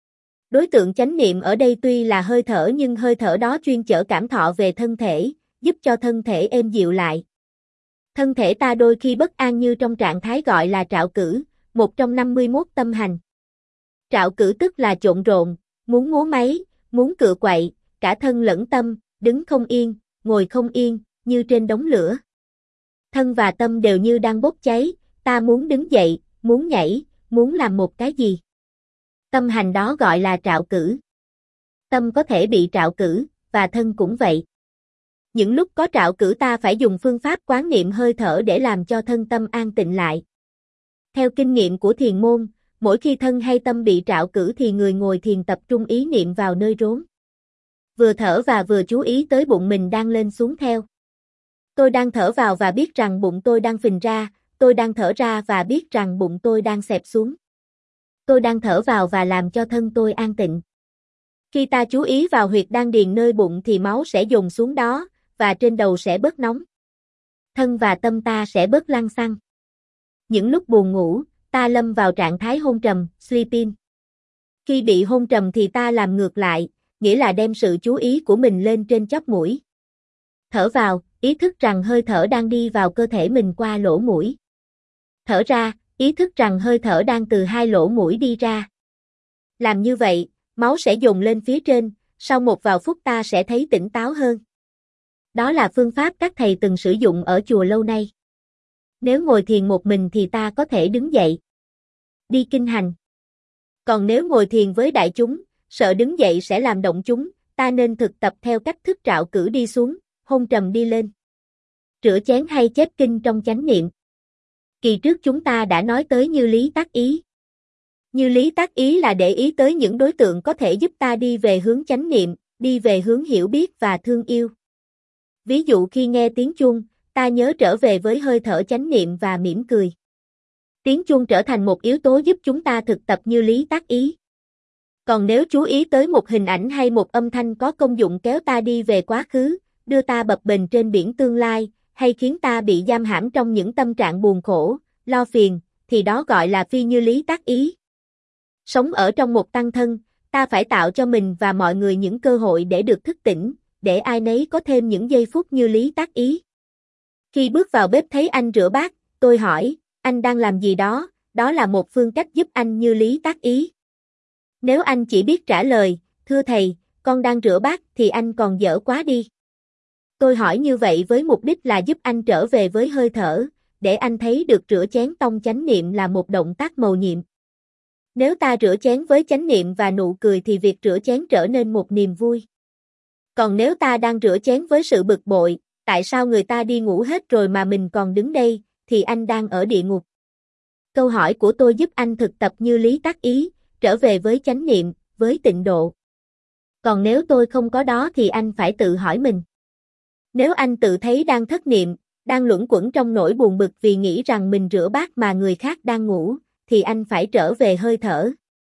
Đối tượng chánh niệm ở đây tuy là hơi thở nhưng hơi thở đó chuyên chở cảm thọ về thân thể, giúp cho thân thể êm dịu lại. Thân thể ta đôi khi bất an như trong trạng thái gọi là trạo cử, một trong năm mươi mốt tâm hành. Trạo cử tức là trộn rộn, muốn múa máy, muốn cựa quậy, cả thân lẫn tâm, đứng không yên, ngồi không yên, như trên đống lửa. Thân và tâm đều như đang bốc cháy, ta muốn đứng dậy, muốn nhảy, muốn làm một cái gì. Tâm hành đó gọi là trạo cử. Tâm có thể bị trạo cử, và thân cũng vậy. Những lúc có trạo cử ta phải dùng phương pháp quán niệm hơi thở để làm cho thân tâm an tịnh lại. Theo kinh nghiệm của thiền môn, mỗi khi thân hay tâm bị trạo cử thì người ngồi thiền tập trung ý niệm vào nơi rốn. Vừa thở và vừa chú ý tới bụng mình đang lên xuống theo. Tôi đang thở vào và biết rằng bụng tôi đang phình ra, tôi đang thở ra và biết rằng bụng tôi đang xẹp xuống. Tôi đang thở vào và làm cho thân tôi an tịnh. Khi ta chú ý vào huyệt đan điền nơi bụng thì máu sẽ dồn xuống đó, và trên đầu sẽ bớt nóng. Thân và tâm ta sẽ bớt lăng xăng. Những lúc buồn ngủ, ta lâm vào trạng thái hôn trầm, sleeping. Khi bị hôn trầm thì ta làm ngược lại, nghĩa là đem sự chú ý của mình lên trên chóp mũi. Thở vào, ý thức rằng hơi thở đang đi vào cơ thể mình qua lỗ mũi. Thở ra, ý thức rằng hơi thở đang từ hai lỗ mũi đi ra. Làm như vậy, máu sẽ dồn lên phía trên, sau một vài phút ta sẽ thấy tỉnh táo hơn. Đó là phương pháp các thầy từng sử dụng ở chùa lâu nay. Nếu ngồi thiền một mình thì ta có thể đứng dậy, đi kinh hành. Còn nếu ngồi thiền với đại chúng, sợ đứng dậy sẽ làm động chúng, ta nên thực tập theo cách thức trạo cử đi xuống, hôn trầm đi lên. Rửa chén hay chép kinh trong chánh niệm. Kỳ trước chúng ta đã nói tới như lý tác ý. Như lý tác ý là để ý tới những đối tượng có thể giúp ta đi về hướng chánh niệm, đi về hướng hiểu biết và thương yêu. Ví dụ khi nghe tiếng chuông, ta nhớ trở về với hơi thở chánh niệm và mỉm cười. Tiếng chuông trở thành một yếu tố giúp chúng ta thực tập như lý tác ý. Còn nếu chú ý tới một hình ảnh hay một âm thanh có công dụng kéo ta đi về quá khứ, đưa ta bập bềnh trên biển tương lai, hay khiến ta bị giam hãm trong những tâm trạng buồn khổ, lo phiền, thì đó gọi là phi như lý tác ý. Sống ở trong một tăng thân, ta phải tạo cho mình và mọi người những cơ hội để được thức tỉnh, để ai nấy có thêm những giây phút như lý tác ý. Khi bước vào bếp thấy anh rửa bát, tôi hỏi, anh đang làm gì đó, đó là một phương cách giúp anh như lý tác ý. Nếu anh chỉ biết trả lời, thưa thầy, con đang rửa bát thì anh còn dở quá đi. Tôi hỏi như vậy với mục đích là giúp anh trở về với hơi thở, để anh thấy được rửa chén tông chánh niệm là một động tác mầu nhiệm. Nếu ta rửa chén với chánh niệm và nụ cười thì việc rửa chén trở nên một niềm vui. Còn nếu ta đang rửa chén với sự bực bội, tại sao người ta đi ngủ hết rồi mà mình còn đứng đây, thì anh đang ở địa ngục. Câu hỏi của tôi giúp anh thực tập như lý tác ý, trở về với chánh niệm, với tịnh độ. Còn nếu tôi không có đó thì anh phải tự hỏi mình. Nếu anh tự thấy đang thất niệm, đang luẩn quẩn trong nỗi buồn bực vì nghĩ rằng mình rửa bát mà người khác đang ngủ, thì anh phải trở về hơi thở.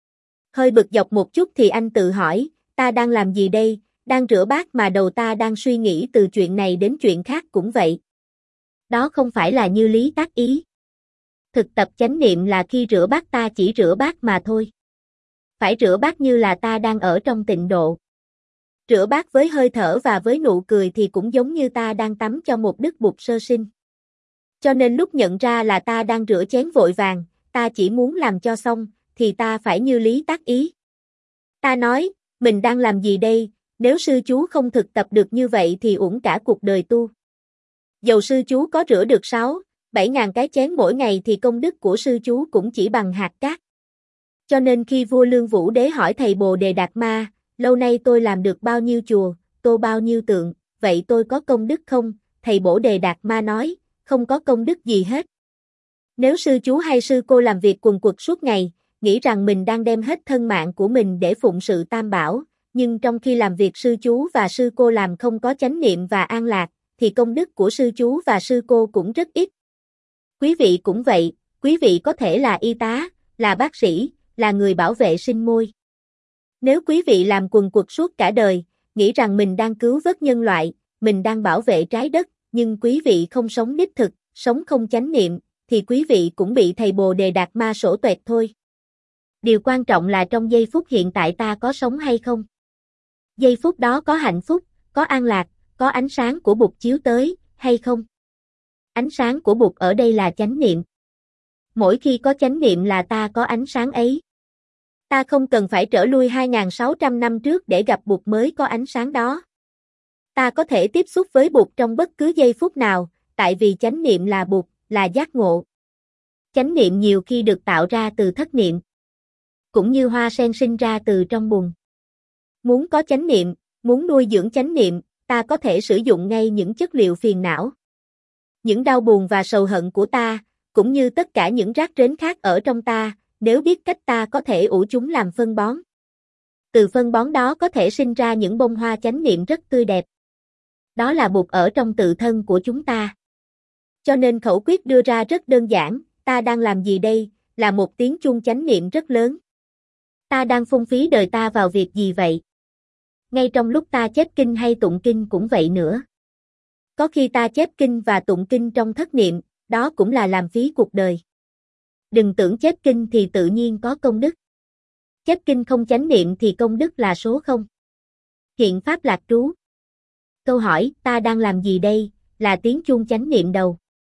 Hơi bực dọc một chút thì anh tự hỏi, ta đang làm gì đây, đang rửa bát mà đầu ta đang suy nghĩ từ chuyện này đến chuyện khác cũng vậy. Đó không phải là như lý tác ý. Thực tập chánh niệm là khi rửa bát ta chỉ rửa bát mà thôi. Phải rửa bát như là ta đang ở trong tịnh độ. Rửa bát với hơi thở và với nụ cười thì cũng giống như ta đang tắm cho một đức bụt sơ sinh. Cho nên lúc nhận ra là ta đang rửa chén vội vàng, ta chỉ muốn làm cho xong, thì ta phải như lý tác ý. Ta nói, mình đang làm gì đây, nếu sư chú không thực tập được như vậy thì uổng cả cuộc đời tu. Dầu sư chú có rửa được sáu, bảy ngàn cái chén mỗi ngày thì công đức của sư chú cũng chỉ bằng hạt cát. Cho nên khi vua Lương Vũ Đế hỏi thầy Bồ Đề Đạt Ma, lâu nay tôi làm được bao nhiêu chùa, tô bao nhiêu tượng, vậy tôi có công đức không? Thầy Bổ Đề Đạt Ma nói, không có công đức gì hết. Nếu sư chú hay sư cô làm việc quần quật suốt ngày, nghĩ rằng mình đang đem hết thân mạng của mình để phụng sự Tam Bảo, nhưng trong khi làm việc sư chú và sư cô làm không có chánh niệm và an lạc, thì công đức của sư chú và sư cô cũng rất ít. Quý vị cũng vậy, quý vị có thể là y tá, là bác sĩ, là người bảo vệ sinh môi. Nếu quý vị làm quần quật suốt cả đời, nghĩ rằng mình đang cứu vớt nhân loại, mình đang bảo vệ trái đất, nhưng quý vị không sống đích thực, sống không chánh niệm, thì quý vị cũng bị thầy Bồ Đề Đạt Ma sổ tuệt thôi. Điều quan trọng là trong giây phút hiện tại ta có sống hay không. Giây phút đó có hạnh phúc, có an lạc, có ánh sáng của Bụt chiếu tới, hay không? Ánh sáng của Bụt ở đây là chánh niệm. Mỗi khi có chánh niệm là ta có ánh sáng ấy. Ta không cần phải trở lui hai nghìn sáu trăm năm trước để gặp Bụt mới có ánh sáng đó. Ta có thể tiếp xúc với Bụt trong bất cứ giây phút nào, tại vì chánh niệm là Bụt, là giác ngộ. Chánh niệm nhiều khi được tạo ra từ thất niệm, cũng như hoa sen sinh ra từ trong bùn. Muốn có chánh niệm, muốn nuôi dưỡng chánh niệm, ta có thể sử dụng ngay những chất liệu phiền não. Những đau buồn và sầu hận của ta, cũng như tất cả những rác rến khác ở trong ta, nếu biết cách ta có thể ủ chúng làm phân bón. Từ phân bón đó có thể sinh ra những bông hoa chánh niệm rất tươi đẹp. Đó là Bụt ở trong tự thân của chúng ta. Cho nên khẩu quyết đưa ra rất đơn giản, ta đang làm gì đây, là một tiếng chuông chánh niệm rất lớn. Ta đang phung phí đời ta vào việc gì vậy? Ngay trong lúc ta chép kinh hay tụng kinh cũng vậy nữa. Có khi ta chép kinh và tụng kinh trong thất niệm, đó cũng là làm phí cuộc đời. Đừng tưởng chép kinh thì tự nhiên có công đức. Chép kinh không chánh niệm thì công đức là số không. Hiện pháp lạc trú. Câu hỏi, ta đang làm gì đây, là tiếng chuông chánh niệm đầu.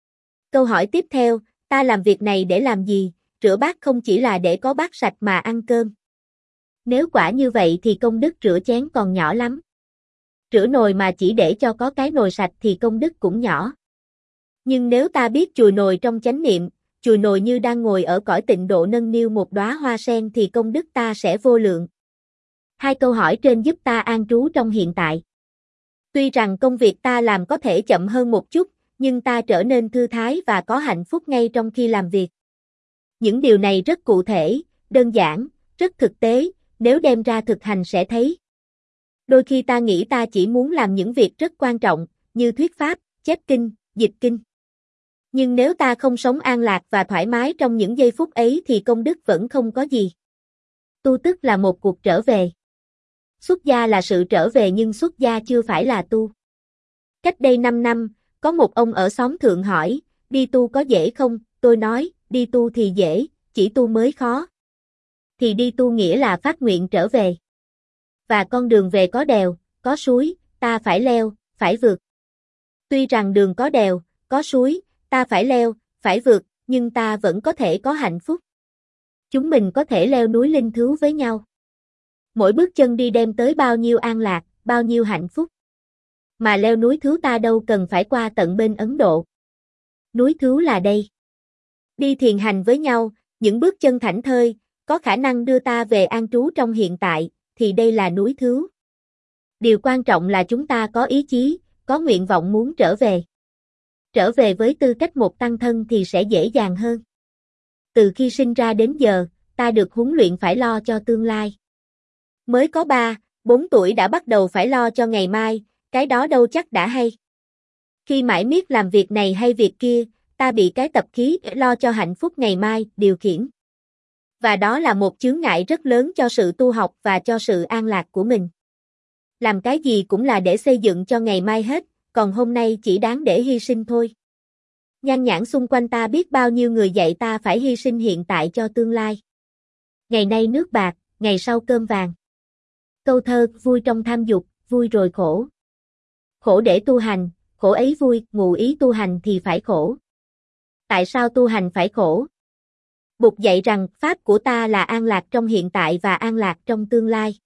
Câu hỏi tiếp theo, ta làm việc này để làm gì, rửa bát không chỉ là để có bát sạch mà ăn cơm. Nếu quả như vậy thì công đức rửa chén còn nhỏ lắm. Rửa nồi mà chỉ để cho có cái nồi sạch thì công đức cũng nhỏ. Nhưng nếu ta biết chùi nồi trong chánh niệm, chùi nồi như đang ngồi ở cõi tịnh độ nâng niu một đóa hoa sen thì công đức ta sẽ vô lượng. Hai câu hỏi trên giúp ta an trú trong hiện tại. Tuy rằng công việc ta làm có thể chậm hơn một chút, nhưng ta trở nên thư thái và có hạnh phúc ngay trong khi làm việc. Những điều này rất cụ thể, đơn giản, rất thực tế, nếu đem ra thực hành sẽ thấy. Đôi khi ta nghĩ ta chỉ muốn làm những việc rất quan trọng, như thuyết pháp, chép kinh, dịch kinh. Nhưng nếu ta không sống an lạc và thoải mái trong những giây phút ấy thì công đức vẫn không có gì. Tu tức là một cuộc trở về. Xuất gia là sự trở về nhưng xuất gia chưa phải là tu. Cách đây năm năm, có một ông ở xóm thượng hỏi, đi tu có dễ không? Tôi nói, đi tu thì dễ, chỉ tu mới khó. Thì đi tu nghĩa là phát nguyện trở về. Và con đường về có đèo, có suối, ta phải leo, phải vượt. Tuy rằng đường có đèo, có suối, ta phải leo, phải vượt, nhưng ta vẫn có thể có hạnh phúc. Chúng mình có thể leo núi linh thứu với nhau. Mỗi bước chân đi đem tới bao nhiêu an lạc, bao nhiêu hạnh phúc. Mà leo núi thứu ta đâu cần phải qua tận bên Ấn Độ. Núi thứu là đây. Đi thiền hành với nhau, những bước chân thảnh thơi, có khả năng đưa ta về an trú trong hiện tại, thì đây là núi thứu. Điều quan trọng là chúng ta có ý chí, có nguyện vọng muốn trở về. Trở về với tư cách một tăng thân thì sẽ dễ dàng hơn. Từ khi sinh ra đến giờ, ta được huấn luyện phải lo cho tương lai. Mới có ba, bốn tuổi đã bắt đầu phải lo cho ngày mai, cái đó đâu chắc đã hay. Khi mãi miết làm việc này hay việc kia, ta bị cái tập khí lo cho hạnh phúc ngày mai điều khiển. Và đó là một chướng ngại rất lớn cho sự tu học và cho sự an lạc của mình. Làm cái gì cũng là để xây dựng cho ngày mai hết, còn hôm nay chỉ đáng để hy sinh thôi. Nhan nhản xung quanh ta biết bao nhiêu người dạy ta phải hy sinh hiện tại cho tương lai. Ngày nay nước bạc, ngày sau cơm vàng. Câu thơ, vui trong tham dục, vui rồi khổ. Khổ để tu hành, khổ ấy vui, ngụ ý tu hành thì phải khổ. Tại sao tu hành phải khổ? Bụt dạy rằng pháp của ta là an lạc trong hiện tại và an lạc trong tương lai.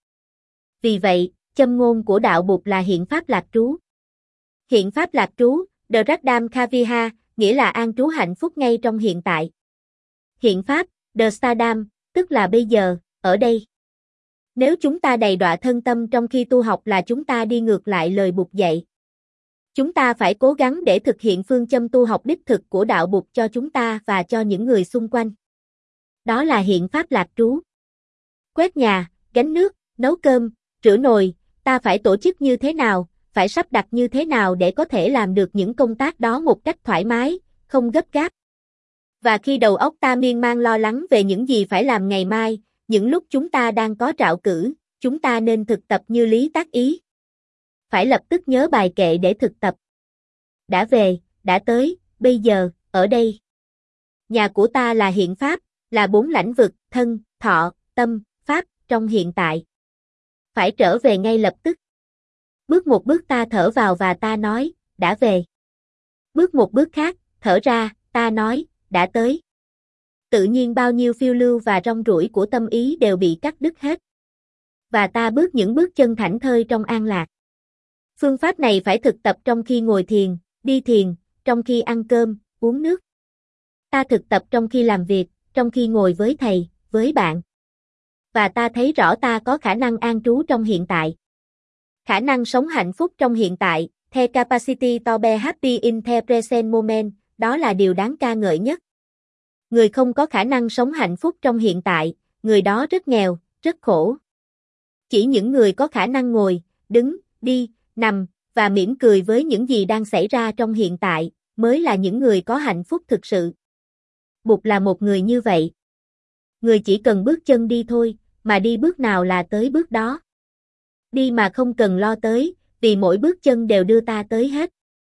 Vì vậy, châm ngôn của đạo Bụt là hiện pháp lạc trú. Hiện pháp lạc trú, Dradam Kaviha, nghĩa là an trú hạnh phúc ngay trong hiện tại. Hiện pháp, Dsadam, tức là bây giờ, ở đây. Nếu chúng ta đầy đọa thân tâm trong khi tu học là chúng ta đi ngược lại lời Bụt dạy. Chúng ta phải cố gắng để thực hiện phương châm tu học đích thực của đạo Bụt cho chúng ta và cho những người xung quanh. Đó là hiện pháp lạc trú. Quét nhà, gánh nước, nấu cơm, rửa nồi, ta phải tổ chức như thế nào, phải sắp đặt như thế nào để có thể làm được những công tác đó một cách thoải mái, không gấp gáp. Và khi đầu óc ta miên man lo lắng về những gì phải làm ngày mai, những lúc chúng ta đang có trạo cử, chúng ta nên thực tập như Lý Tác Ý. Phải lập tức nhớ bài kệ để thực tập. Đã về, đã tới, bây giờ, ở đây. Nhà của ta là hiện pháp, là bốn lãnh vực, thân, thọ, tâm, pháp, trong hiện tại. Phải trở về ngay lập tức. Bước một bước ta thở vào và ta nói, đã về. Bước một bước khác, thở ra, ta nói, đã tới. Tự nhiên bao nhiêu phiêu lưu và rong ruổi của tâm ý đều bị cắt đứt hết. Và ta bước những bước chân thảnh thơi trong an lạc. Phương pháp này phải thực tập trong khi ngồi thiền, đi thiền, trong khi ăn cơm, uống nước. Ta thực tập trong khi làm việc, trong khi ngồi với thầy, với bạn. Và ta thấy rõ ta có khả năng an trú trong hiện tại. Khả năng sống hạnh phúc trong hiện tại, the capacity to be happy in the present moment, đó là điều đáng ca ngợi nhất. Người không có khả năng sống hạnh phúc trong hiện tại, người đó rất nghèo, rất khổ. Chỉ những người có khả năng ngồi, đứng, đi, nằm, và mỉm cười với những gì đang xảy ra trong hiện tại, mới là những người có hạnh phúc thực sự. Bụt là một người như vậy. Người chỉ cần bước chân đi thôi, mà đi bước nào là tới bước đó. Đi mà không cần lo tới, vì mỗi bước chân đều đưa ta tới hết.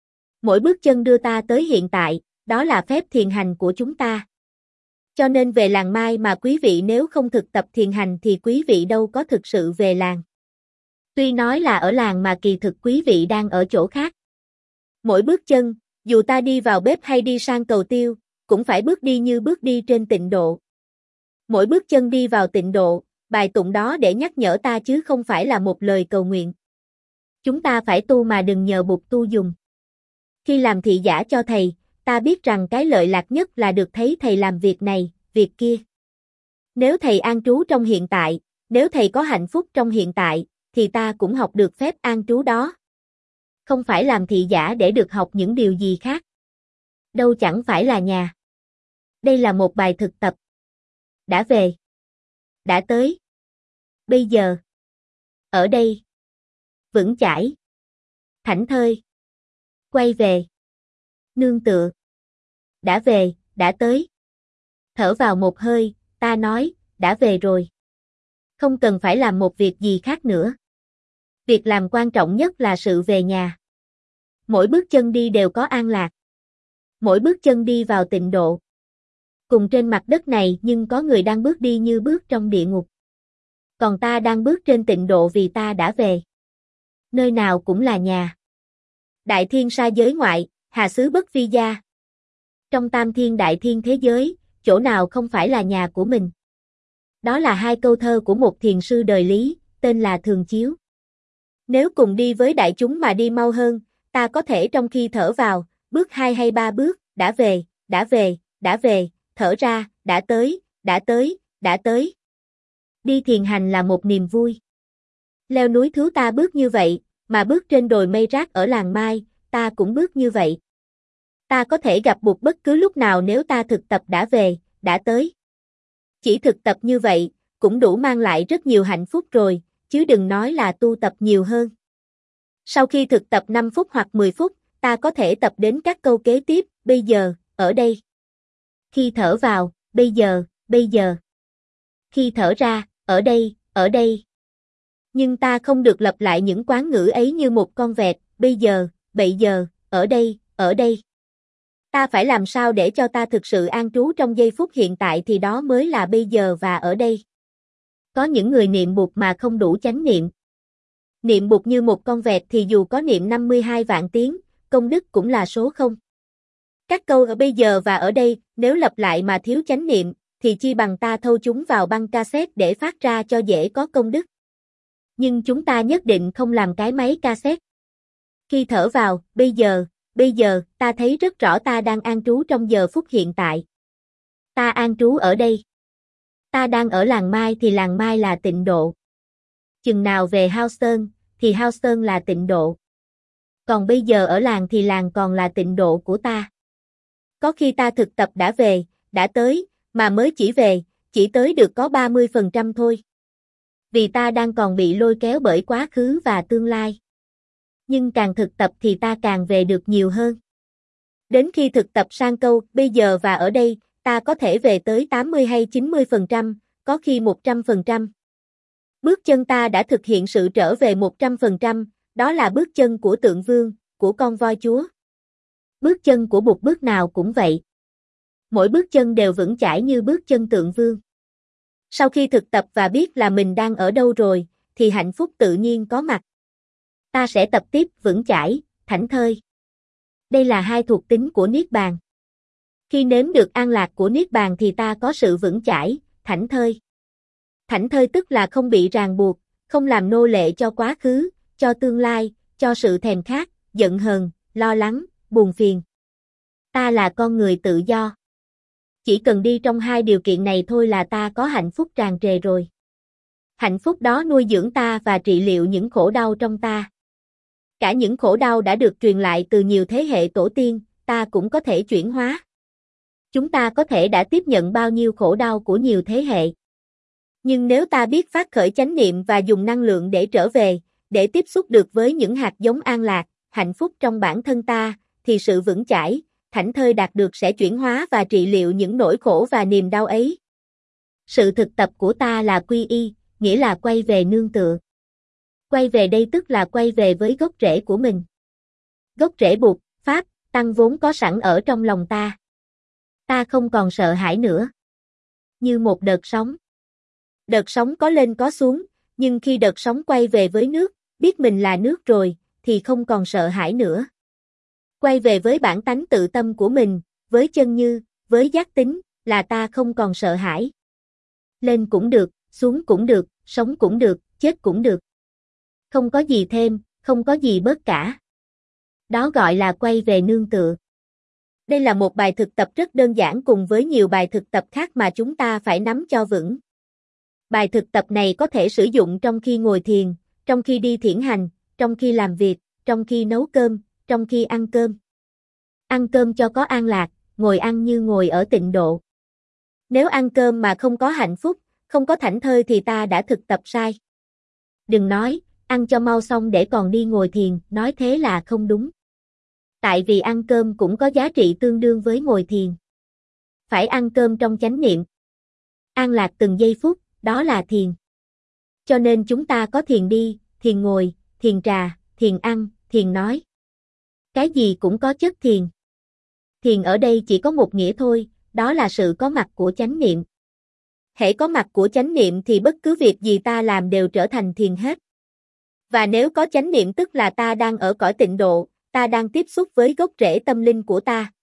Mỗi bước chân đưa ta tới hiện tại, đó là phép thiền hành của chúng ta. Cho nên về làng Mai mà quý vị nếu không thực tập thiền hành thì quý vị đâu có thực sự về làng. Tuy nói là ở làng mà kỳ thực quý vị đang ở chỗ khác. Mỗi bước chân, dù ta đi vào bếp hay đi sang cầu tiêu, cũng phải bước đi như bước đi trên tịnh độ. Mỗi bước chân đi vào tịnh độ, bài tụng đó để nhắc nhở ta chứ không phải là một lời cầu nguyện. Chúng ta phải tu mà đừng nhờ Bụt tu dùng. Khi làm thị giả cho thầy, ta biết rằng cái lợi lạc nhất là được thấy thầy làm việc này, việc kia. Nếu thầy an trú trong hiện tại, nếu thầy có hạnh phúc trong hiện tại, thì ta cũng học được phép an trú đó. Không phải làm thị giả để được học những điều gì khác. Đâu chẳng phải là nhà. Đây là một bài thực tập. Đã về. Đã tới. Bây giờ. Ở đây. Vững chãi. Thảnh thơi. Quay về. Nương tựa. Đã về, đã tới. Thở vào một hơi, ta nói, đã về rồi. Không cần phải làm một việc gì khác nữa. Việc làm quan trọng nhất là sự về nhà. Mỗi bước chân đi đều có an lạc. Mỗi bước chân đi vào tịnh độ. Cùng trên mặt đất này nhưng có người đang bước đi như bước trong địa ngục. Còn ta đang bước trên tịnh độ vì ta đã về. Nơi nào cũng là nhà. Đại thiên sa giới ngoại, hà xứ bất vi gia. Trong tam thiên đại thiên thế giới, chỗ nào không phải là nhà của mình. Đó là hai câu thơ của một thiền sư đời Lý, tên là Thường Chiếu. Nếu cùng đi với đại chúng mà đi mau hơn, ta có thể trong khi thở vào, bước hai hay ba bước, đã về, đã về, đã về, thở ra, đã tới, đã tới, đã tới. Đi thiền hành là một niềm vui. Leo núi Thứ ta bước như vậy, mà bước trên đồi mây rác ở làng Mai, ta cũng bước như vậy. Ta có thể gặp Bụt bất cứ lúc nào nếu ta thực tập đã về, đã tới. Chỉ thực tập như vậy, cũng đủ mang lại rất nhiều hạnh phúc rồi, chứ đừng nói là tu tập nhiều hơn. Sau khi thực tập năm phút hoặc mười phút, ta có thể tập đến các câu kế tiếp, bây giờ, ở đây. Khi thở vào, bây giờ, bây giờ. Khi thở ra, ở đây, ở đây. Nhưng ta không được lặp lại những quán ngữ ấy như một con vẹt, bây giờ, bây giờ, ở đây, ở đây. Ta phải làm sao để cho ta thực sự an trú trong giây phút hiện tại thì đó mới là bây giờ và ở đây. Có những người niệm Bụt mà không đủ chánh niệm. Niệm Bụt như một con vẹt thì dù có niệm năm mươi hai vạn tiếng, công đức cũng là số không. Các câu ở bây giờ và ở đây, nếu lặp lại mà thiếu chánh niệm, thì chi bằng ta thâu chúng vào băng cassette để phát ra cho dễ có công đức. Nhưng chúng ta nhất định không làm cái máy cassette. Khi thở vào, bây giờ, bây giờ, ta thấy rất rõ ta đang an trú trong giờ phút hiện tại. Ta an trú ở đây. Ta đang ở làng Mai thì làng Mai là tịnh độ. Chừng nào về Houston, thì Houston là tịnh độ. Còn bây giờ ở làng thì làng còn là tịnh độ của ta. Có khi ta thực tập đã về, đã tới, mà mới chỉ về, chỉ tới được có ba mươi phần trăm thôi. Vì ta đang còn bị lôi kéo bởi quá khứ và tương lai. Nhưng càng thực tập thì ta càng về được nhiều hơn. Đến khi thực tập sang câu, bây giờ và ở đây, ta có thể về tới tám mươi hay chín mươi phần trăm, có khi một trăm phần trăm. Bước chân ta đã thực hiện sự trở về một trăm phần trăm, đó là bước chân của tượng vương, của con voi chúa. Bước chân của Bụt bước nào cũng vậy. Mỗi bước chân đều vững chãi như bước chân tượng vương. Sau khi thực tập và biết là mình đang ở đâu rồi, thì hạnh phúc tự nhiên có mặt. Ta sẽ tập tiếp vững chãi, thảnh thơi. Đây là hai thuộc tính của Niết Bàn. Khi nếm được an lạc của Niết Bàn thì ta có sự vững chãi, thảnh thơi. Thảnh thơi tức là không bị ràng buộc, không làm nô lệ cho quá khứ, cho tương lai, cho sự thèm khát, giận hờn, lo lắng, buồn phiền. Ta là con người tự do. Chỉ cần đi trong hai điều kiện này thôi là ta có hạnh phúc tràn trề rồi. Hạnh phúc đó nuôi dưỡng ta và trị liệu những khổ đau trong ta. Cả những khổ đau đã được truyền lại từ nhiều thế hệ tổ tiên, ta cũng có thể chuyển hóa. Chúng ta có thể đã tiếp nhận bao nhiêu khổ đau của nhiều thế hệ. Nhưng nếu ta biết phát khởi chánh niệm và dùng năng lượng để trở về, để tiếp xúc được với những hạt giống an lạc, hạnh phúc trong bản thân ta, thì sự vững chãi, thảnh thơi đạt được sẽ chuyển hóa và trị liệu những nỗi khổ và niềm đau ấy. Sự thực tập của ta là quy y, nghĩa là quay về nương tựa. Quay về đây tức là quay về với gốc rễ của mình. Gốc rễ Bụt, Pháp, Tăng vốn có sẵn ở trong lòng ta. Ta không còn sợ hãi nữa. Như một đợt sóng. Đợt sóng có lên có xuống, nhưng khi đợt sóng quay về với nước, biết mình là nước rồi, thì không còn sợ hãi nữa. Quay về với bản tánh tự tâm của mình, với chân như, với giác tính, là ta không còn sợ hãi. Lên cũng được, xuống cũng được, sống cũng được, chết cũng được. Không có gì thêm, không có gì bớt cả. Đó gọi là quay về nương tựa. Đây là một bài thực tập rất đơn giản cùng với nhiều bài thực tập khác mà chúng ta phải nắm cho vững. Bài thực tập này có thể sử dụng trong khi ngồi thiền, trong khi đi thiển hành, trong khi làm việc, trong khi nấu cơm, trong khi ăn cơm. Ăn cơm cho có an lạc, ngồi ăn như ngồi ở tịnh độ. Nếu ăn cơm mà không có hạnh phúc, không có thảnh thơi thì ta đã thực tập sai. Đừng nói, ăn cho mau xong để còn đi ngồi thiền, nói thế là không đúng. Tại vì ăn cơm cũng có giá trị tương đương với ngồi thiền. Phải ăn cơm trong chánh niệm. An lạc từng giây phút, đó là thiền. Cho nên chúng ta có thiền đi, thiền ngồi, thiền trà, thiền ăn, thiền nói. Cái gì cũng có chất thiền. Thiền ở đây chỉ có một nghĩa thôi, đó là sự có mặt của chánh niệm. Hễ có mặt của chánh niệm thì bất cứ việc gì ta làm đều trở thành thiền hết. Và nếu có chánh niệm tức là ta đang ở cõi tịnh độ, ta đang tiếp xúc với gốc rễ tâm linh của ta.